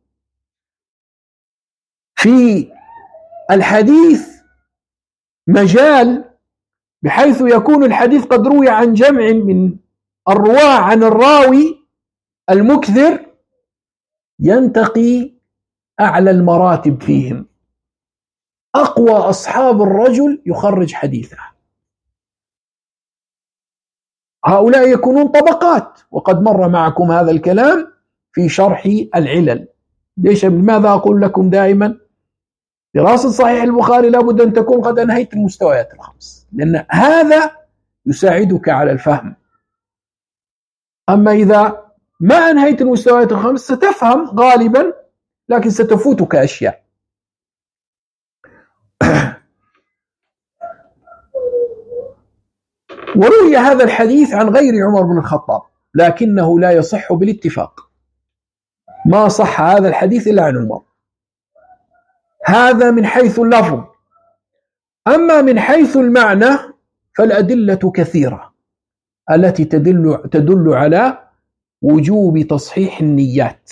في الحديث مجال بحيث يكون الحديث قد روي عن جمع من الرواة عن الراوي المكثر، ينتقي أعلى المراتب فيهم، أقوى أصحاب الرجل يخرج حديثه، هؤلاء يكونون طبقات، وقد مر معكم هذا الكلام في شرح العلل. لماذا أقول لكم دائما دراسة صحيح البخاري لابد أن تكون قد أنهيت المستويات الخمس، لأن هذا يساعدك على الفهم. أما إذا ما أنهيت المستويات الخمس ستفهم غالبا، لكن ستفوتك أشياء. وروي هذا الحديث عن غير عمر بن الخطاب، لكنه لا يصح بالاتفاق. ما صح هذا الحديث إلا عن عمر. هذا من حيث اللفظ. أما من حيث المعنى فالأدلة كثيرة التي تدل على وجوب تصحيح النيات.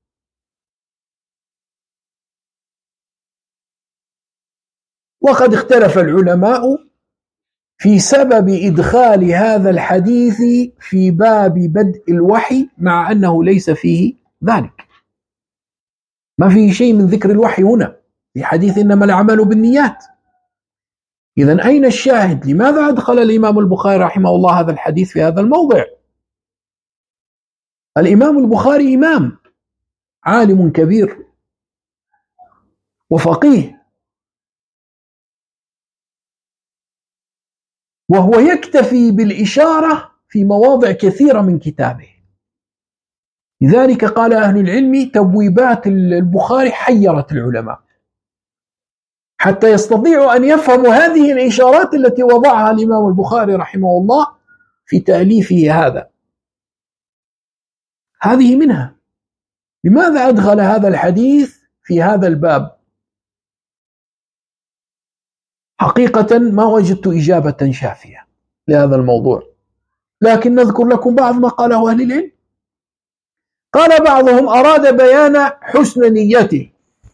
وقد اختلف العلماء في سبب إدخال هذا الحديث في باب بدء الوحي، مع أنه ليس فيه ذلك، ما فيه شيء من ذكر الوحي هنا في حديث إنما الأعمال بالنيات. إذن أين الشاهد؟ لماذا أدخل الإمام البخاري رحمه الله هذا الحديث في هذا الموضع؟ الإمام البخاري إمام عالم كبير وفقيه، وهو يكتفي بالإشارة في مواضع كثيرة من كتابه. لذلك قال أهل العلم تبويبات البخاري حيرت العلماء حتى يستطيعوا أن يفهموا هذه الإشارات التي وضعها الإمام البخاري رحمه الله في تأليفه هذا. هذه منها. لماذا أدخل هذا الحديث في هذا الباب؟ حقيقة ما وجدت إجابة شافية لهذا الموضوع، لكن نذكر لكم بعض ما قاله أهل العلم. قال بعضهم أراد بيان حسن نيته.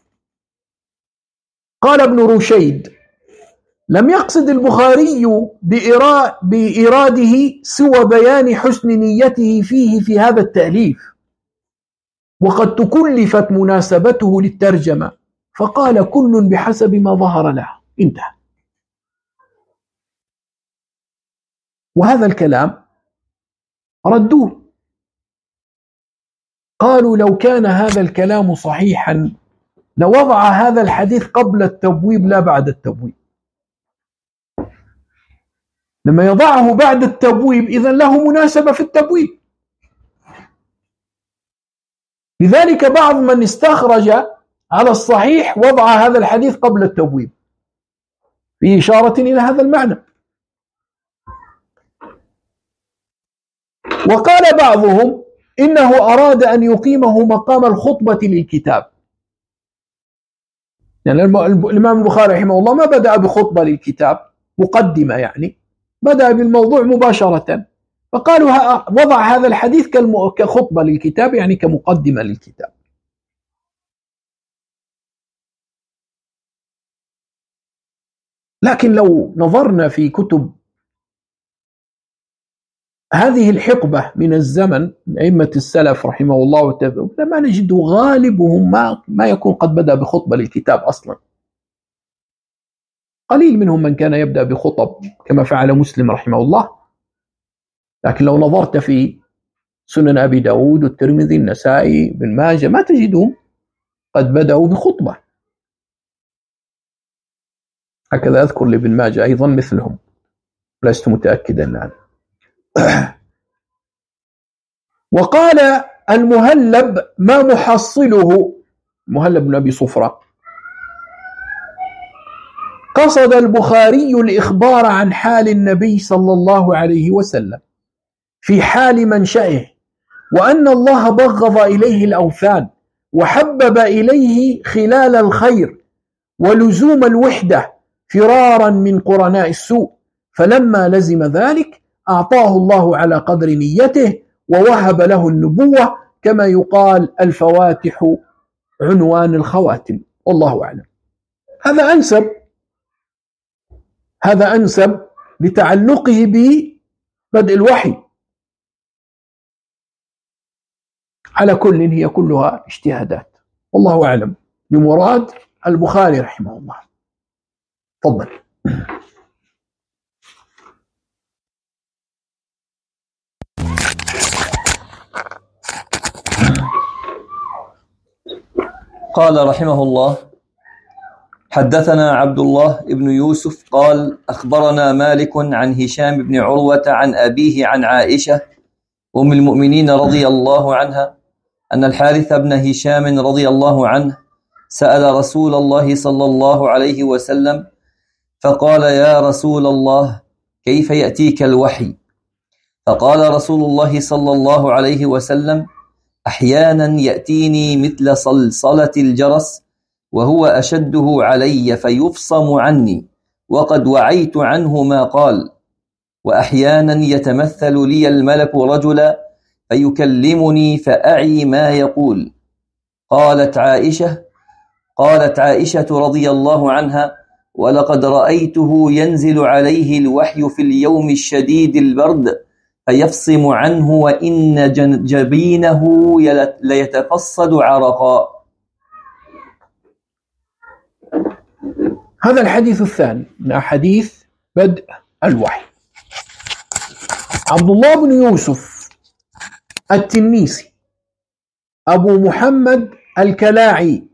قال ابن رشيد لم يقصد البخاري بإراده سوى بيان حسن نيته فيه في هذا التأليف، وقد تكلفت مناسبته للترجمة، فقال كل بحسب ما ظهر له، انتهى. وهذا الكلام ردوه، قالوا لو كان هذا الكلام صحيحا لوضع هذا الحديث قبل التبويب لا بعد التبويب. لما يضعه بعد التبويب إذن له مناسبة في التبويب. لذلك بعض من استخرج على الصحيح وضع هذا الحديث قبل التبويب في إشارة إلى هذا المعنى. وقال بعضهم إنه أراد أن يقيمه مقام الخطبة للكتاب، يعني الإمام البخاري رحمه الله ما بدأ بخطبة للكتاب مقدمة، يعني بدأ بالموضوع مباشرة، فقالوا وضع هذا الحديث كخطبة للكتاب، يعني كمقدمة للكتاب. لكن لو نظرنا في كتب هذه الحقبة من الزمن أئمة السلف رحمه الله ما نجد غالبهم ما يكون قد بدأ بخطبة للكتاب أصلا. قليل منهم من كان يبدأ بخطب كما فعل مسلم رحمه الله. لكن لو نظرت في سنن أبي داود والترمذي النسائي بن ماجه ما تجدهم قد بدأوا بخطبة. هكذا أذكر لابن ماجه أيضا مثلهم، لست متأكدا الآن. وقال المهلب ما محصله، مهلب بن أبي صفرة، قصد البخاري الإخبار عن حال النبي صلى الله عليه وسلم في حال منشأه، وأن الله بغض إليه الأوثان وحبب إليه خلال الخير ولزوم الوحدة فرارا من قرناء السوء، فلما لزم ذلك أعطاه الله على قدر نيته ووهب له النبوة، كما يقال الفواتح عنوان الخواتم، والله أعلم. هذا أنسب لتعلقه ببدء الوحي. على كل هي كلها اجتهادات، والله أعلم بمراد البخاري رحمه الله. تفضل. قال رحمه الله: حدثنا عبد الله بن يوسف قال: أخبرنا مالك عن هشام بن عروة عن أبيه عن عائشة أم المؤمنين رضي الله عنها أن الحارث بن هشام رضي الله عنه سأل رسول الله صلى الله عليه وسلم فقال: يا رسول الله، كيف يأتيك الوحي؟ فقال رسول الله صلى الله عليه وسلم: أحيانا يأتيني مثل صلصلة الجرس وهو أشده علي فيفصم عني وقد وعيت عنه ما قال، وأحيانا يتمثل لي الملك رجلا فيكلمني فأعي ما يقول. قالت عائشة رضي الله عنها: ولقد رأيته ينزل عليه الوحي في اليوم الشديد البرد فيفصم عنه وإن جبينه ليتفصد عرقا. هذا الحديث الثاني من أحاديث بدء الوحي. عبد الله بن يوسف التنيسي أبو محمد الكلاعي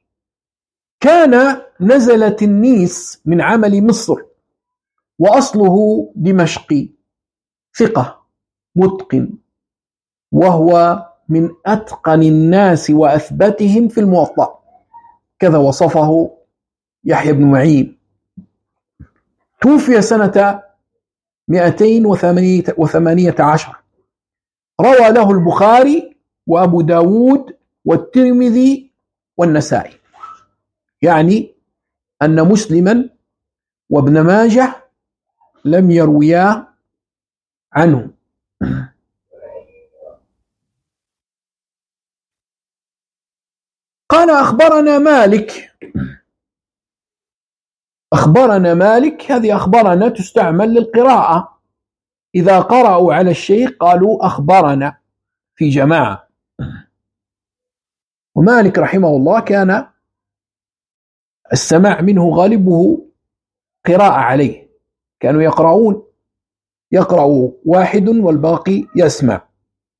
كان نزل تنيس من عمل مصر وأصله دمشقي، ثقة متقن، وهو من أتقن الناس وأثبتهم في الموطأ، كذا وصفه يحيى بن معين. توفي سنة 218. روى له البخاري وأبو داود والترمذي والنسائي، يعني أن مسلما وابن ماجه لم يرويا عنه. قال: أخبرنا مالك. هذه أخبرنا تستعمل للقراءة، إذا قرأوا على الشيخ قالوا أخبرنا في جماعة. ومالك رحمه الله كان السماع منه غالبه قراءة عليه، كانوا يقرأ واحد والباقي يسمع.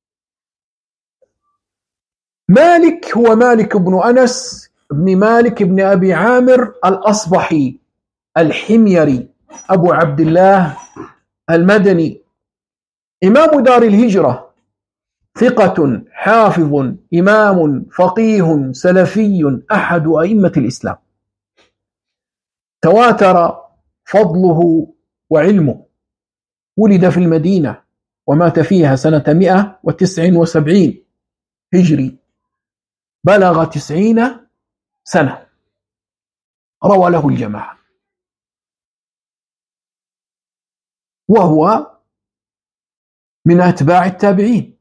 مالك هو مالك بن أنس بن مالك بن أبي عامر الأصبحي الحميري أبو عبد الله المدني، إمام دار الهجرة، ثقة حافظ إمام فقيه سلفي، أحد أئمة الإسلام، تواتر فضله وعلمه. ولد في المدينة ومات فيها سنة 179 هجري، بلغ 90 سنة، روى له الجماعة، وهو من أتباع التابعين.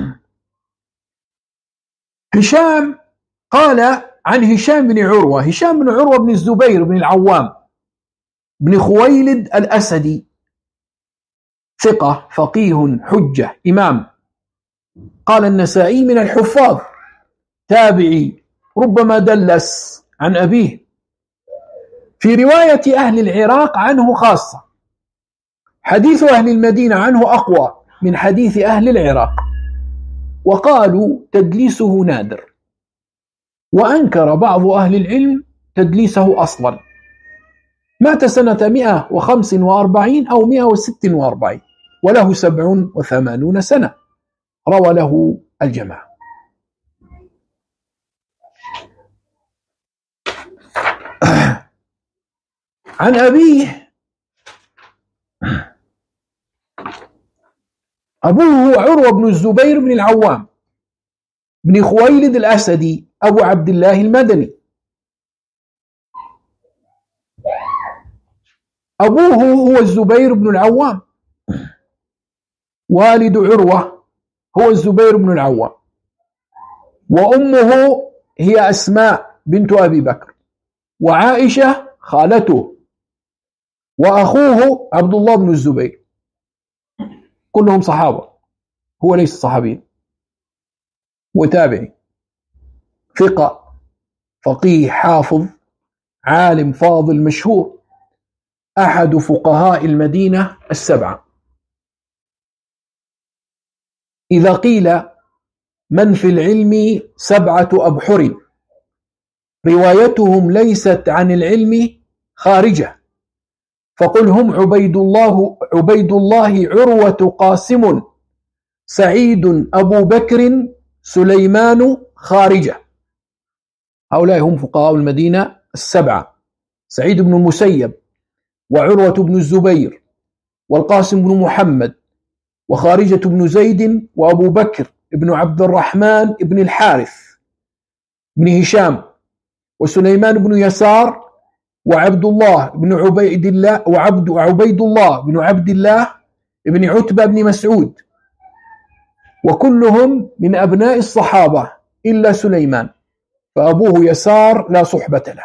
هشام قال عن هشام بن عروة بن الزبير بن العوام بن خويلد الأسدي، ثقة فقيه حجة إمام. قال النسائي: من الحفاظ، تابعي، ربما دلس عن أبيه. في رواية أهل العراق عنه خاصة، حديث أهل المدينة عنه أقوى من حديث أهل العراق، وقالوا تدليسه نادر، وأنكر بعض أهل العلم تدليسه أصلا. مات سنة 145 أو 146 وله 87 سنة، روى له الجماعة. عن أبيه، أبوه عروة بن الزبير بن العوام بن خويلد الأسدي أبو عبد الله المدني. أبوه هو الزبير بن العوام، والد عروة هو الزبير بن العوام، وأمه هي أسماء بنت أبي بكر، وعائشة خالته، وأخوه عبد الله بن الزبير، كلهم صحابة، هو ليس صحابي، هو تابعي، ثقة فقيه حافظ عالم فاضل مشهور، أحد فقهاء المدينة السبعة. إذا قيل من في العلم 7 أبحر روايتهم ليست عن العلم خارجة، فقل هم عبيد الله عروة قاسم سعيد أبو بكر سليمان خارجة. هؤلاء هم فقهاء المدينة السبعة: سعيد بن المسيب، وعروة بن الزبير، والقاسم بن محمد، وخارجة بن زيد، وأبو بكر بن عبد الرحمن بن الحارث بن هشام، وسليمان بن يسار، وعبد الله بن عبيد الله، وعبيد الله بن عبد الله بن عتبة بن مسعود، وكلهم من أبناء الصحابة إلا سليمان، فأبوه يسار لا صحبة له.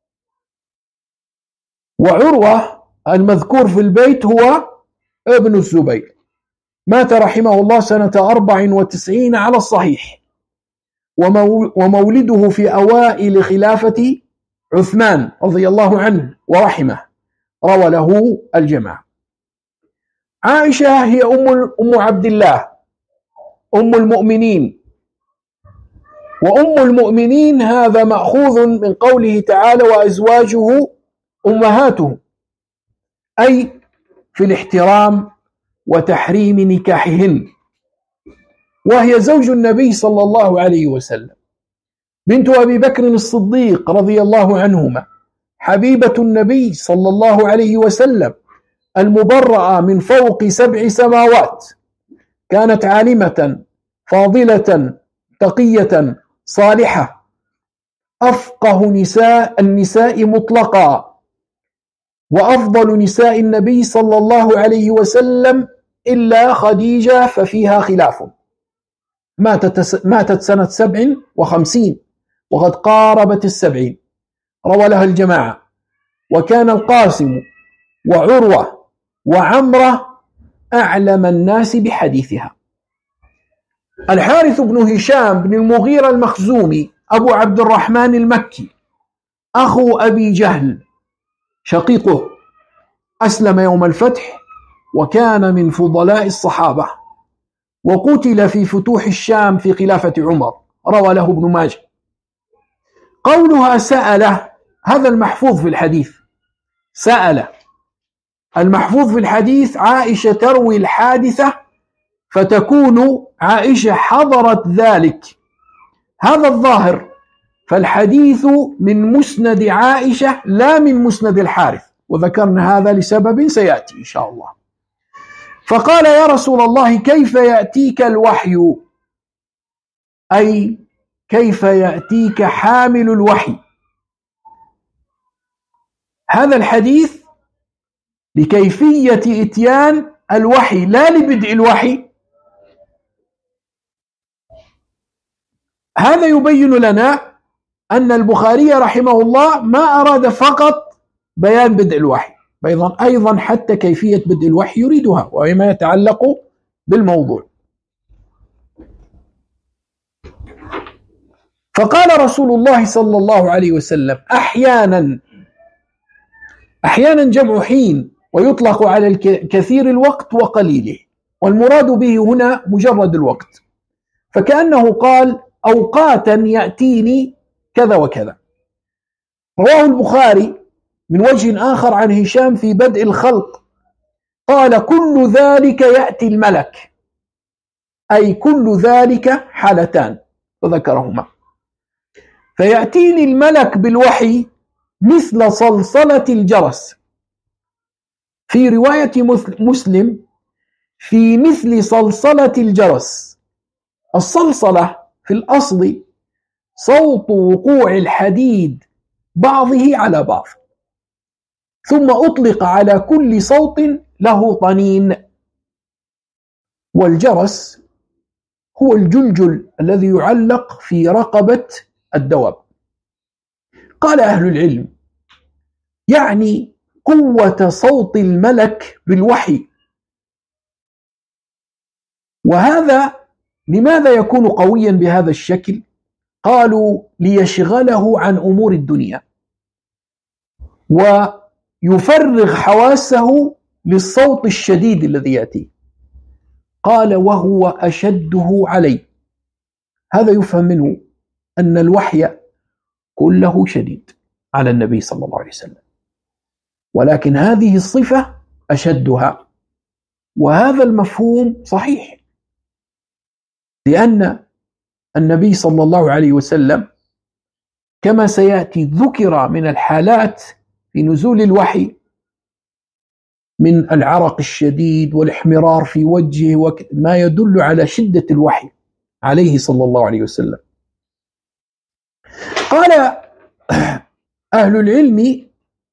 وعروة المذكور في البيت هو ابن الزبير، مات رحمه الله سنة 94 على الصحيح، ومولده في أوائل خلافة عثمان رضي الله عنه ورحمه، روى له الجماعة. عائشة هي أم عبد الله، أم المؤمنين، وأم المؤمنين هذا مأخوذ من قوله تعالى: وأزواجه أمهاته، أي في الاحترام وتحريم نكاحهن، وهي زوج النبي صلى الله عليه وسلم، بنت أبي بكر الصديق رضي الله عنهما، حبيبة النبي صلى الله عليه وسلم، المبرأة من فوق 7 سماوات، كانت عالمة فاضلة تقية صالحة، أفقه النساء مطلقا، وأفضل نساء النبي صلى الله عليه وسلم إلا خديجة ففيها خلاف، ماتت سنة 57 وقد قاربت 70، روى لها الجماعة. وكان القاسم وعروة وعمرة أعلم الناس بحديثها. الحارث بن هشام بن المغيرة المخزومي أبو عبد الرحمن المكي، أخو أبي جهل شقيقه، أسلم يوم الفتح، وكان من فضلاء الصحابة، وقتل في فتوح الشام في خلافة عمر، روى له ابن ماجه. قولها سأله، هذا المحفوظ في الحديث، سأله المحفوظ في الحديث: عائشة تروي الحادثة فتكون عائشة حضرت ذلك، هذا الظاهر، فالحديث من مسند عائشة لا من مسند الحارث، وذكرنا هذا لسبب سيأتي إن شاء الله. فقال: يا رسول الله كيف يأتيك الوحي؟ أي كيف يأتيك حامل الوحي؟ هذا الحديث لكيفية إتيان الوحي لا لبدء الوحي. هذا يبين لنا أن البخاري رحمه الله ما أراد فقط بيان بدء الوحي، أيضا حتى كيفية بدء الوحي يريدها، وما يتعلق بالموضوع. فقال رسول الله صلى الله عليه وسلم: أحيانا جمع حين، ويطلق على الكثير الوقت وقليله، والمراد به هنا مجرد الوقت، فكأنه قال: أوقاتا يأتيني كذا وكذا. رواه البخاري من وجه آخر عن هشام في بدء الخلق، قال: كل ذلك يأتي الملك، أي كل ذلك حالتان، وذكرهما. فيأتيني الملك بالوحي مثل صلصلة الجرس، في رواية مسلم في مثل صلصلة الجرس. الصلصلة في الأصل صوت وقوع الحديد بعضه على بعض، ثم أطلق على كل صوت له طنين. والجرس هو الجلجل الذي يعلق في رقبة الدواب. قال أهل العلم: يعني قوة صوت الملك بالوحي. وهذا لماذا يكون قويا بهذا الشكل؟ قالوا: ليشغله عن أمور الدنيا ويفرغ حواسه للصوت الشديد الذي يأتي. قال: وهو أشده علي. هذا يفهم منه أن الوحي كله شديد على النبي صلى الله عليه وسلم، ولكن هذه الصفة أشدها. وهذا المفهوم صحيح، لأن النبي صلى الله عليه وسلم كما سيأتي ذكر من الحالات في نزول الوحي من العرق الشديد والاحمرار في وجهه ما يدل على شدة الوحي عليه صلى الله عليه وسلم. قال أهل العلم: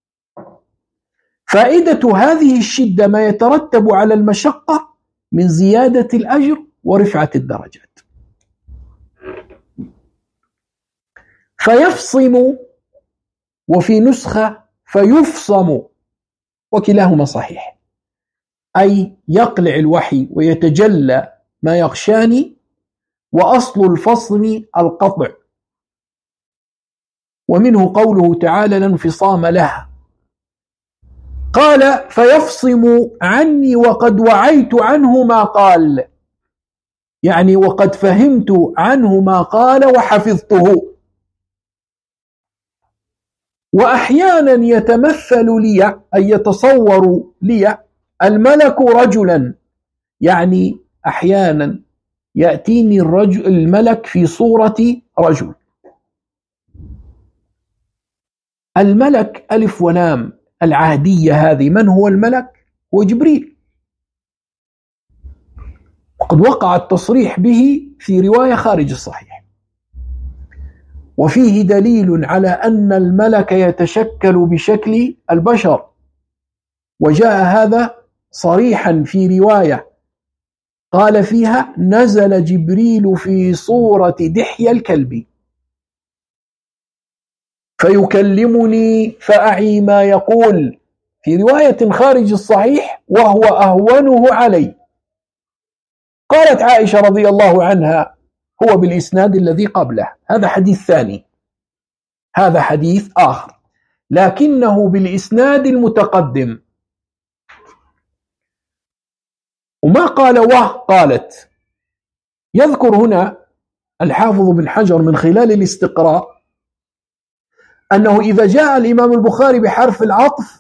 فائدة هذه الشدة ما يترتب على المشقة من زيادة الأجر ورفعة الدرجات. فيفصم، وفي نسخة فيفصم، وكلاهما صحيح، أي يقلع الوحي ويتجلى ما يغشاني، وأصل الفصم القطع، ومنه قوله تعالى: لا انفصام لها. قال: فيفصم عني وقد وعيت عنه ما قال، يعني وقد فهمت عنه ما قال وحفظته. وأحيانا يتمثل لي، أي يتصور لي الملك رجلا، يعني أحيانا يأتيني الملك في صورة رجل. الملك ألف ولام العهدية هذه، من هو الملك؟ هو جبريل، وقد وقع التصريح به في رواية خارج الصحيح، وفيه دليل على أن الملك يتشكل بشكل البشر، وجاء هذا صريحا في رواية قال فيها: نزل جبريل في صورة دحية الكلب فيكلمني فأعي ما يقول، في رواية خارج الصحيح: وهو أهونه علي. قالت عائشة رضي الله عنها: هو بالإسناد الذي قبله. هذا حديث ثاني، هذا حديث آخر، لكنه بالإسناد المتقدم. وما قال قالت. يذكر هنا الحافظ بن حجر من خلال الاستقراء أنه إذا جاء الإمام البخاري بحرف العطف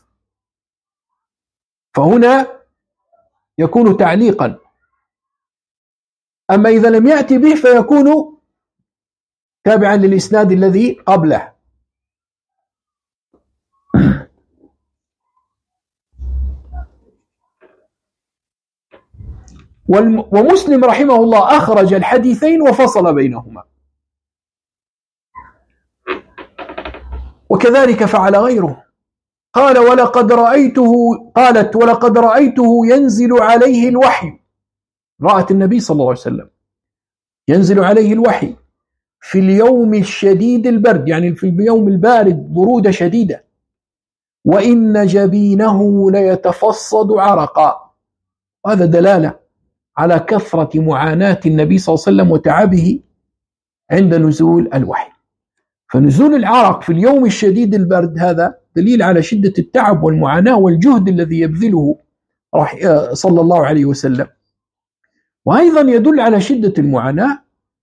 فهنا يكون تعليقا، أما إذا لم يأتي به فيكون تابعا للإسناد الذي قبله. ومسلم رحمه الله أخرج الحديثين وفصل بينهما، وكذلك فعل غيره. قالت: ولقد رأيته ينزل عليه الوحي. رأت النبي صلى الله عليه وسلم ينزل عليه الوحي في اليوم الشديد البرد، يعني في اليوم البارد برودة شديدة، وإن جبينه ليتفصد عرقا. هذا دلالة على كثرة معاناة النبي صلى الله عليه وسلم وتعبه عند نزول الوحي. فنزول العرق في اليوم الشديد البرد هذا دليل على شدة التعب والمعاناة والجهد الذي يبذله صلى الله عليه وسلم. وأيضا يدل على شدة المعاناة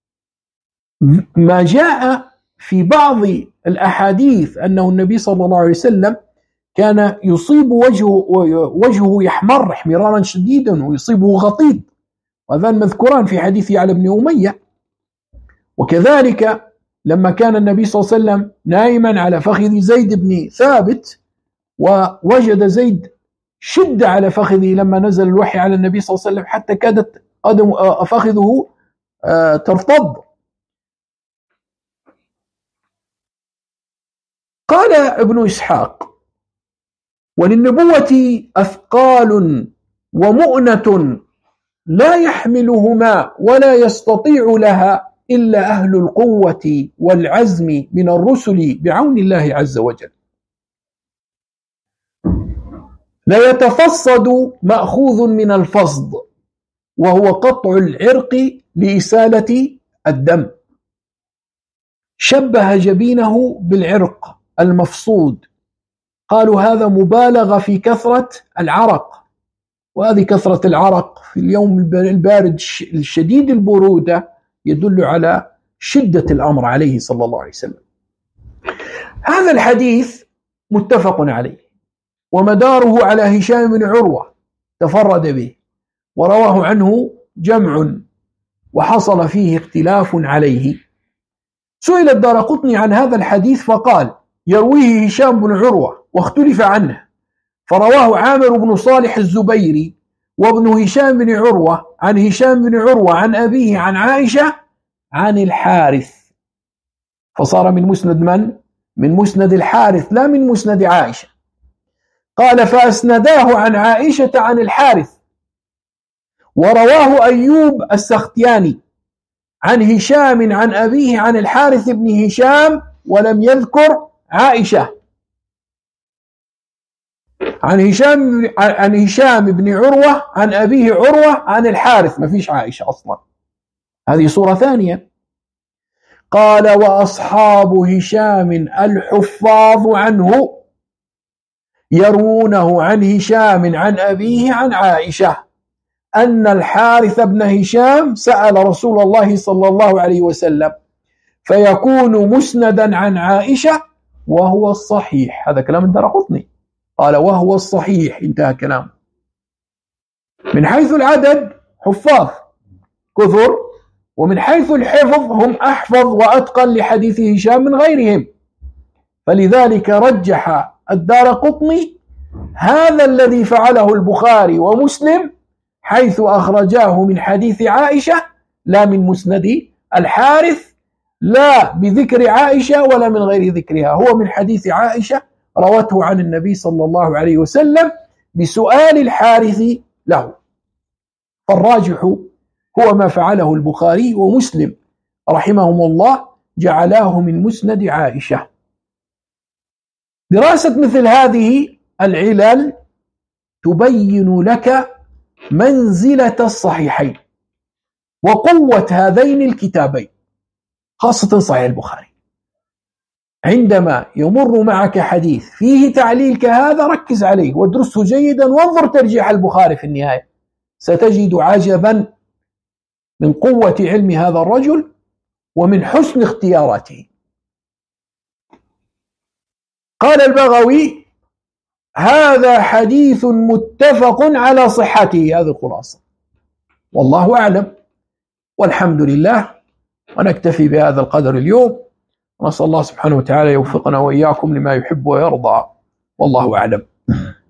ما جاء في بعض الأحاديث أنه النبي صلى الله عليه وسلم كان يصيب وجهه يحمر احمرارا شديدا ويصيبه غطيط، وهذان مذكوران في حديث علي بن أمية. وكذلك لما كان النبي صلى الله عليه وسلم نائما على فخذ زيد بن ثابت، ووجد زيد شدة على فخذه لما نزل الوحي على النبي صلى الله عليه وسلم حتى كادت فخذه ترتض. قال ابن إسحاق: وللنبوة أثقال ومؤنة لا يحملهما ولا يستطيع لها إلا أهل القوة والعزم من الرسل بعون الله عز وجل. لا يتفصد مأخوذ من الفصد، وهو قطع العرق لإسالة الدم. شبه جبينه بالعرق المفصود، قالوا هذا مبالغة في كثرة العرق، وهذه كثرة العرق في اليوم البارد الشديد البرودة يدل على شدة الأمر عليه صلى الله عليه وسلم. هذا الحديث متفق عليه، ومداره على هشام بن عروة تفرد به، ورواه عنه جمع وحصل فيه اختلاف عليه. سئل الدارقطني عن هذا الحديث فقال: يرويه هشام بن عروة واختلف عنه، فرواه عامر بن صالح الزبيري وابن هشام بن عروة عن هشام بن عروة عن أبيه عن عائشة عن الحارث، فصار من مسند من؟ من مسند الحارث لا من مسند عائشة. قال: فأسنداه عن عائشة عن الحارث. ورواه أيوب السختياني عن هشام عن أبيه عن الحارث بن هشام ولم يذكر عائشة. عن هشام بن عروة عن أبيه عروة عن الحارث، ما فيش عائشة أصلا، هذه صورة ثانية. قال: وأصحاب هشام الحفاظ عنه يروونه عن هشام عن أبيه عن عائشة أن الحارث بن هشام سأل رسول الله صلى الله عليه وسلم، فيكون مسندا عن عائشة وهو الصحيح. هذا كلام الدارقطني، قال: وهو الصحيح، انتهى كلامه. من حيث العدد حفاظ كثر، ومن حيث الحفظ هم أحفظ وأتقن لحديث هشام من غيرهم، فلذلك رجح الدارقطني هذا الذي فعله البخاري ومسلم، حيث أخرجاه من حديث عائشة لا من مسند الحارث، لا بذكر عائشة ولا من غير ذكرها، هو من حديث عائشة روته عن النبي صلى الله عليه وسلم بسؤال الحارث له. فالراجح هو ما فعله البخاري ومسلم رحمهم الله، جعلاه من مسند عائشة. دراسة مثل هذه العلل تبين لك منزلة الصحيحين وقوة هذين الكتابين، خاصة صحيح البخاري. عندما يمر معك حديث فيه تعليل كهذا ركز عليه وادرسه جيدا، وانظر ترجيح البخاري في النهاية، ستجد عجبا من قوة علم هذا الرجل ومن حسن اختياراته. قال البغوي: هذا حديث متفق على صحته. هذه الخلاصة، والله أعلم، والحمد لله، ونكتفي بهذا القدر اليوم، ونسأل الله سبحانه وتعالى يوفقنا وإياكم لما يحب ويرضى، والله أعلم.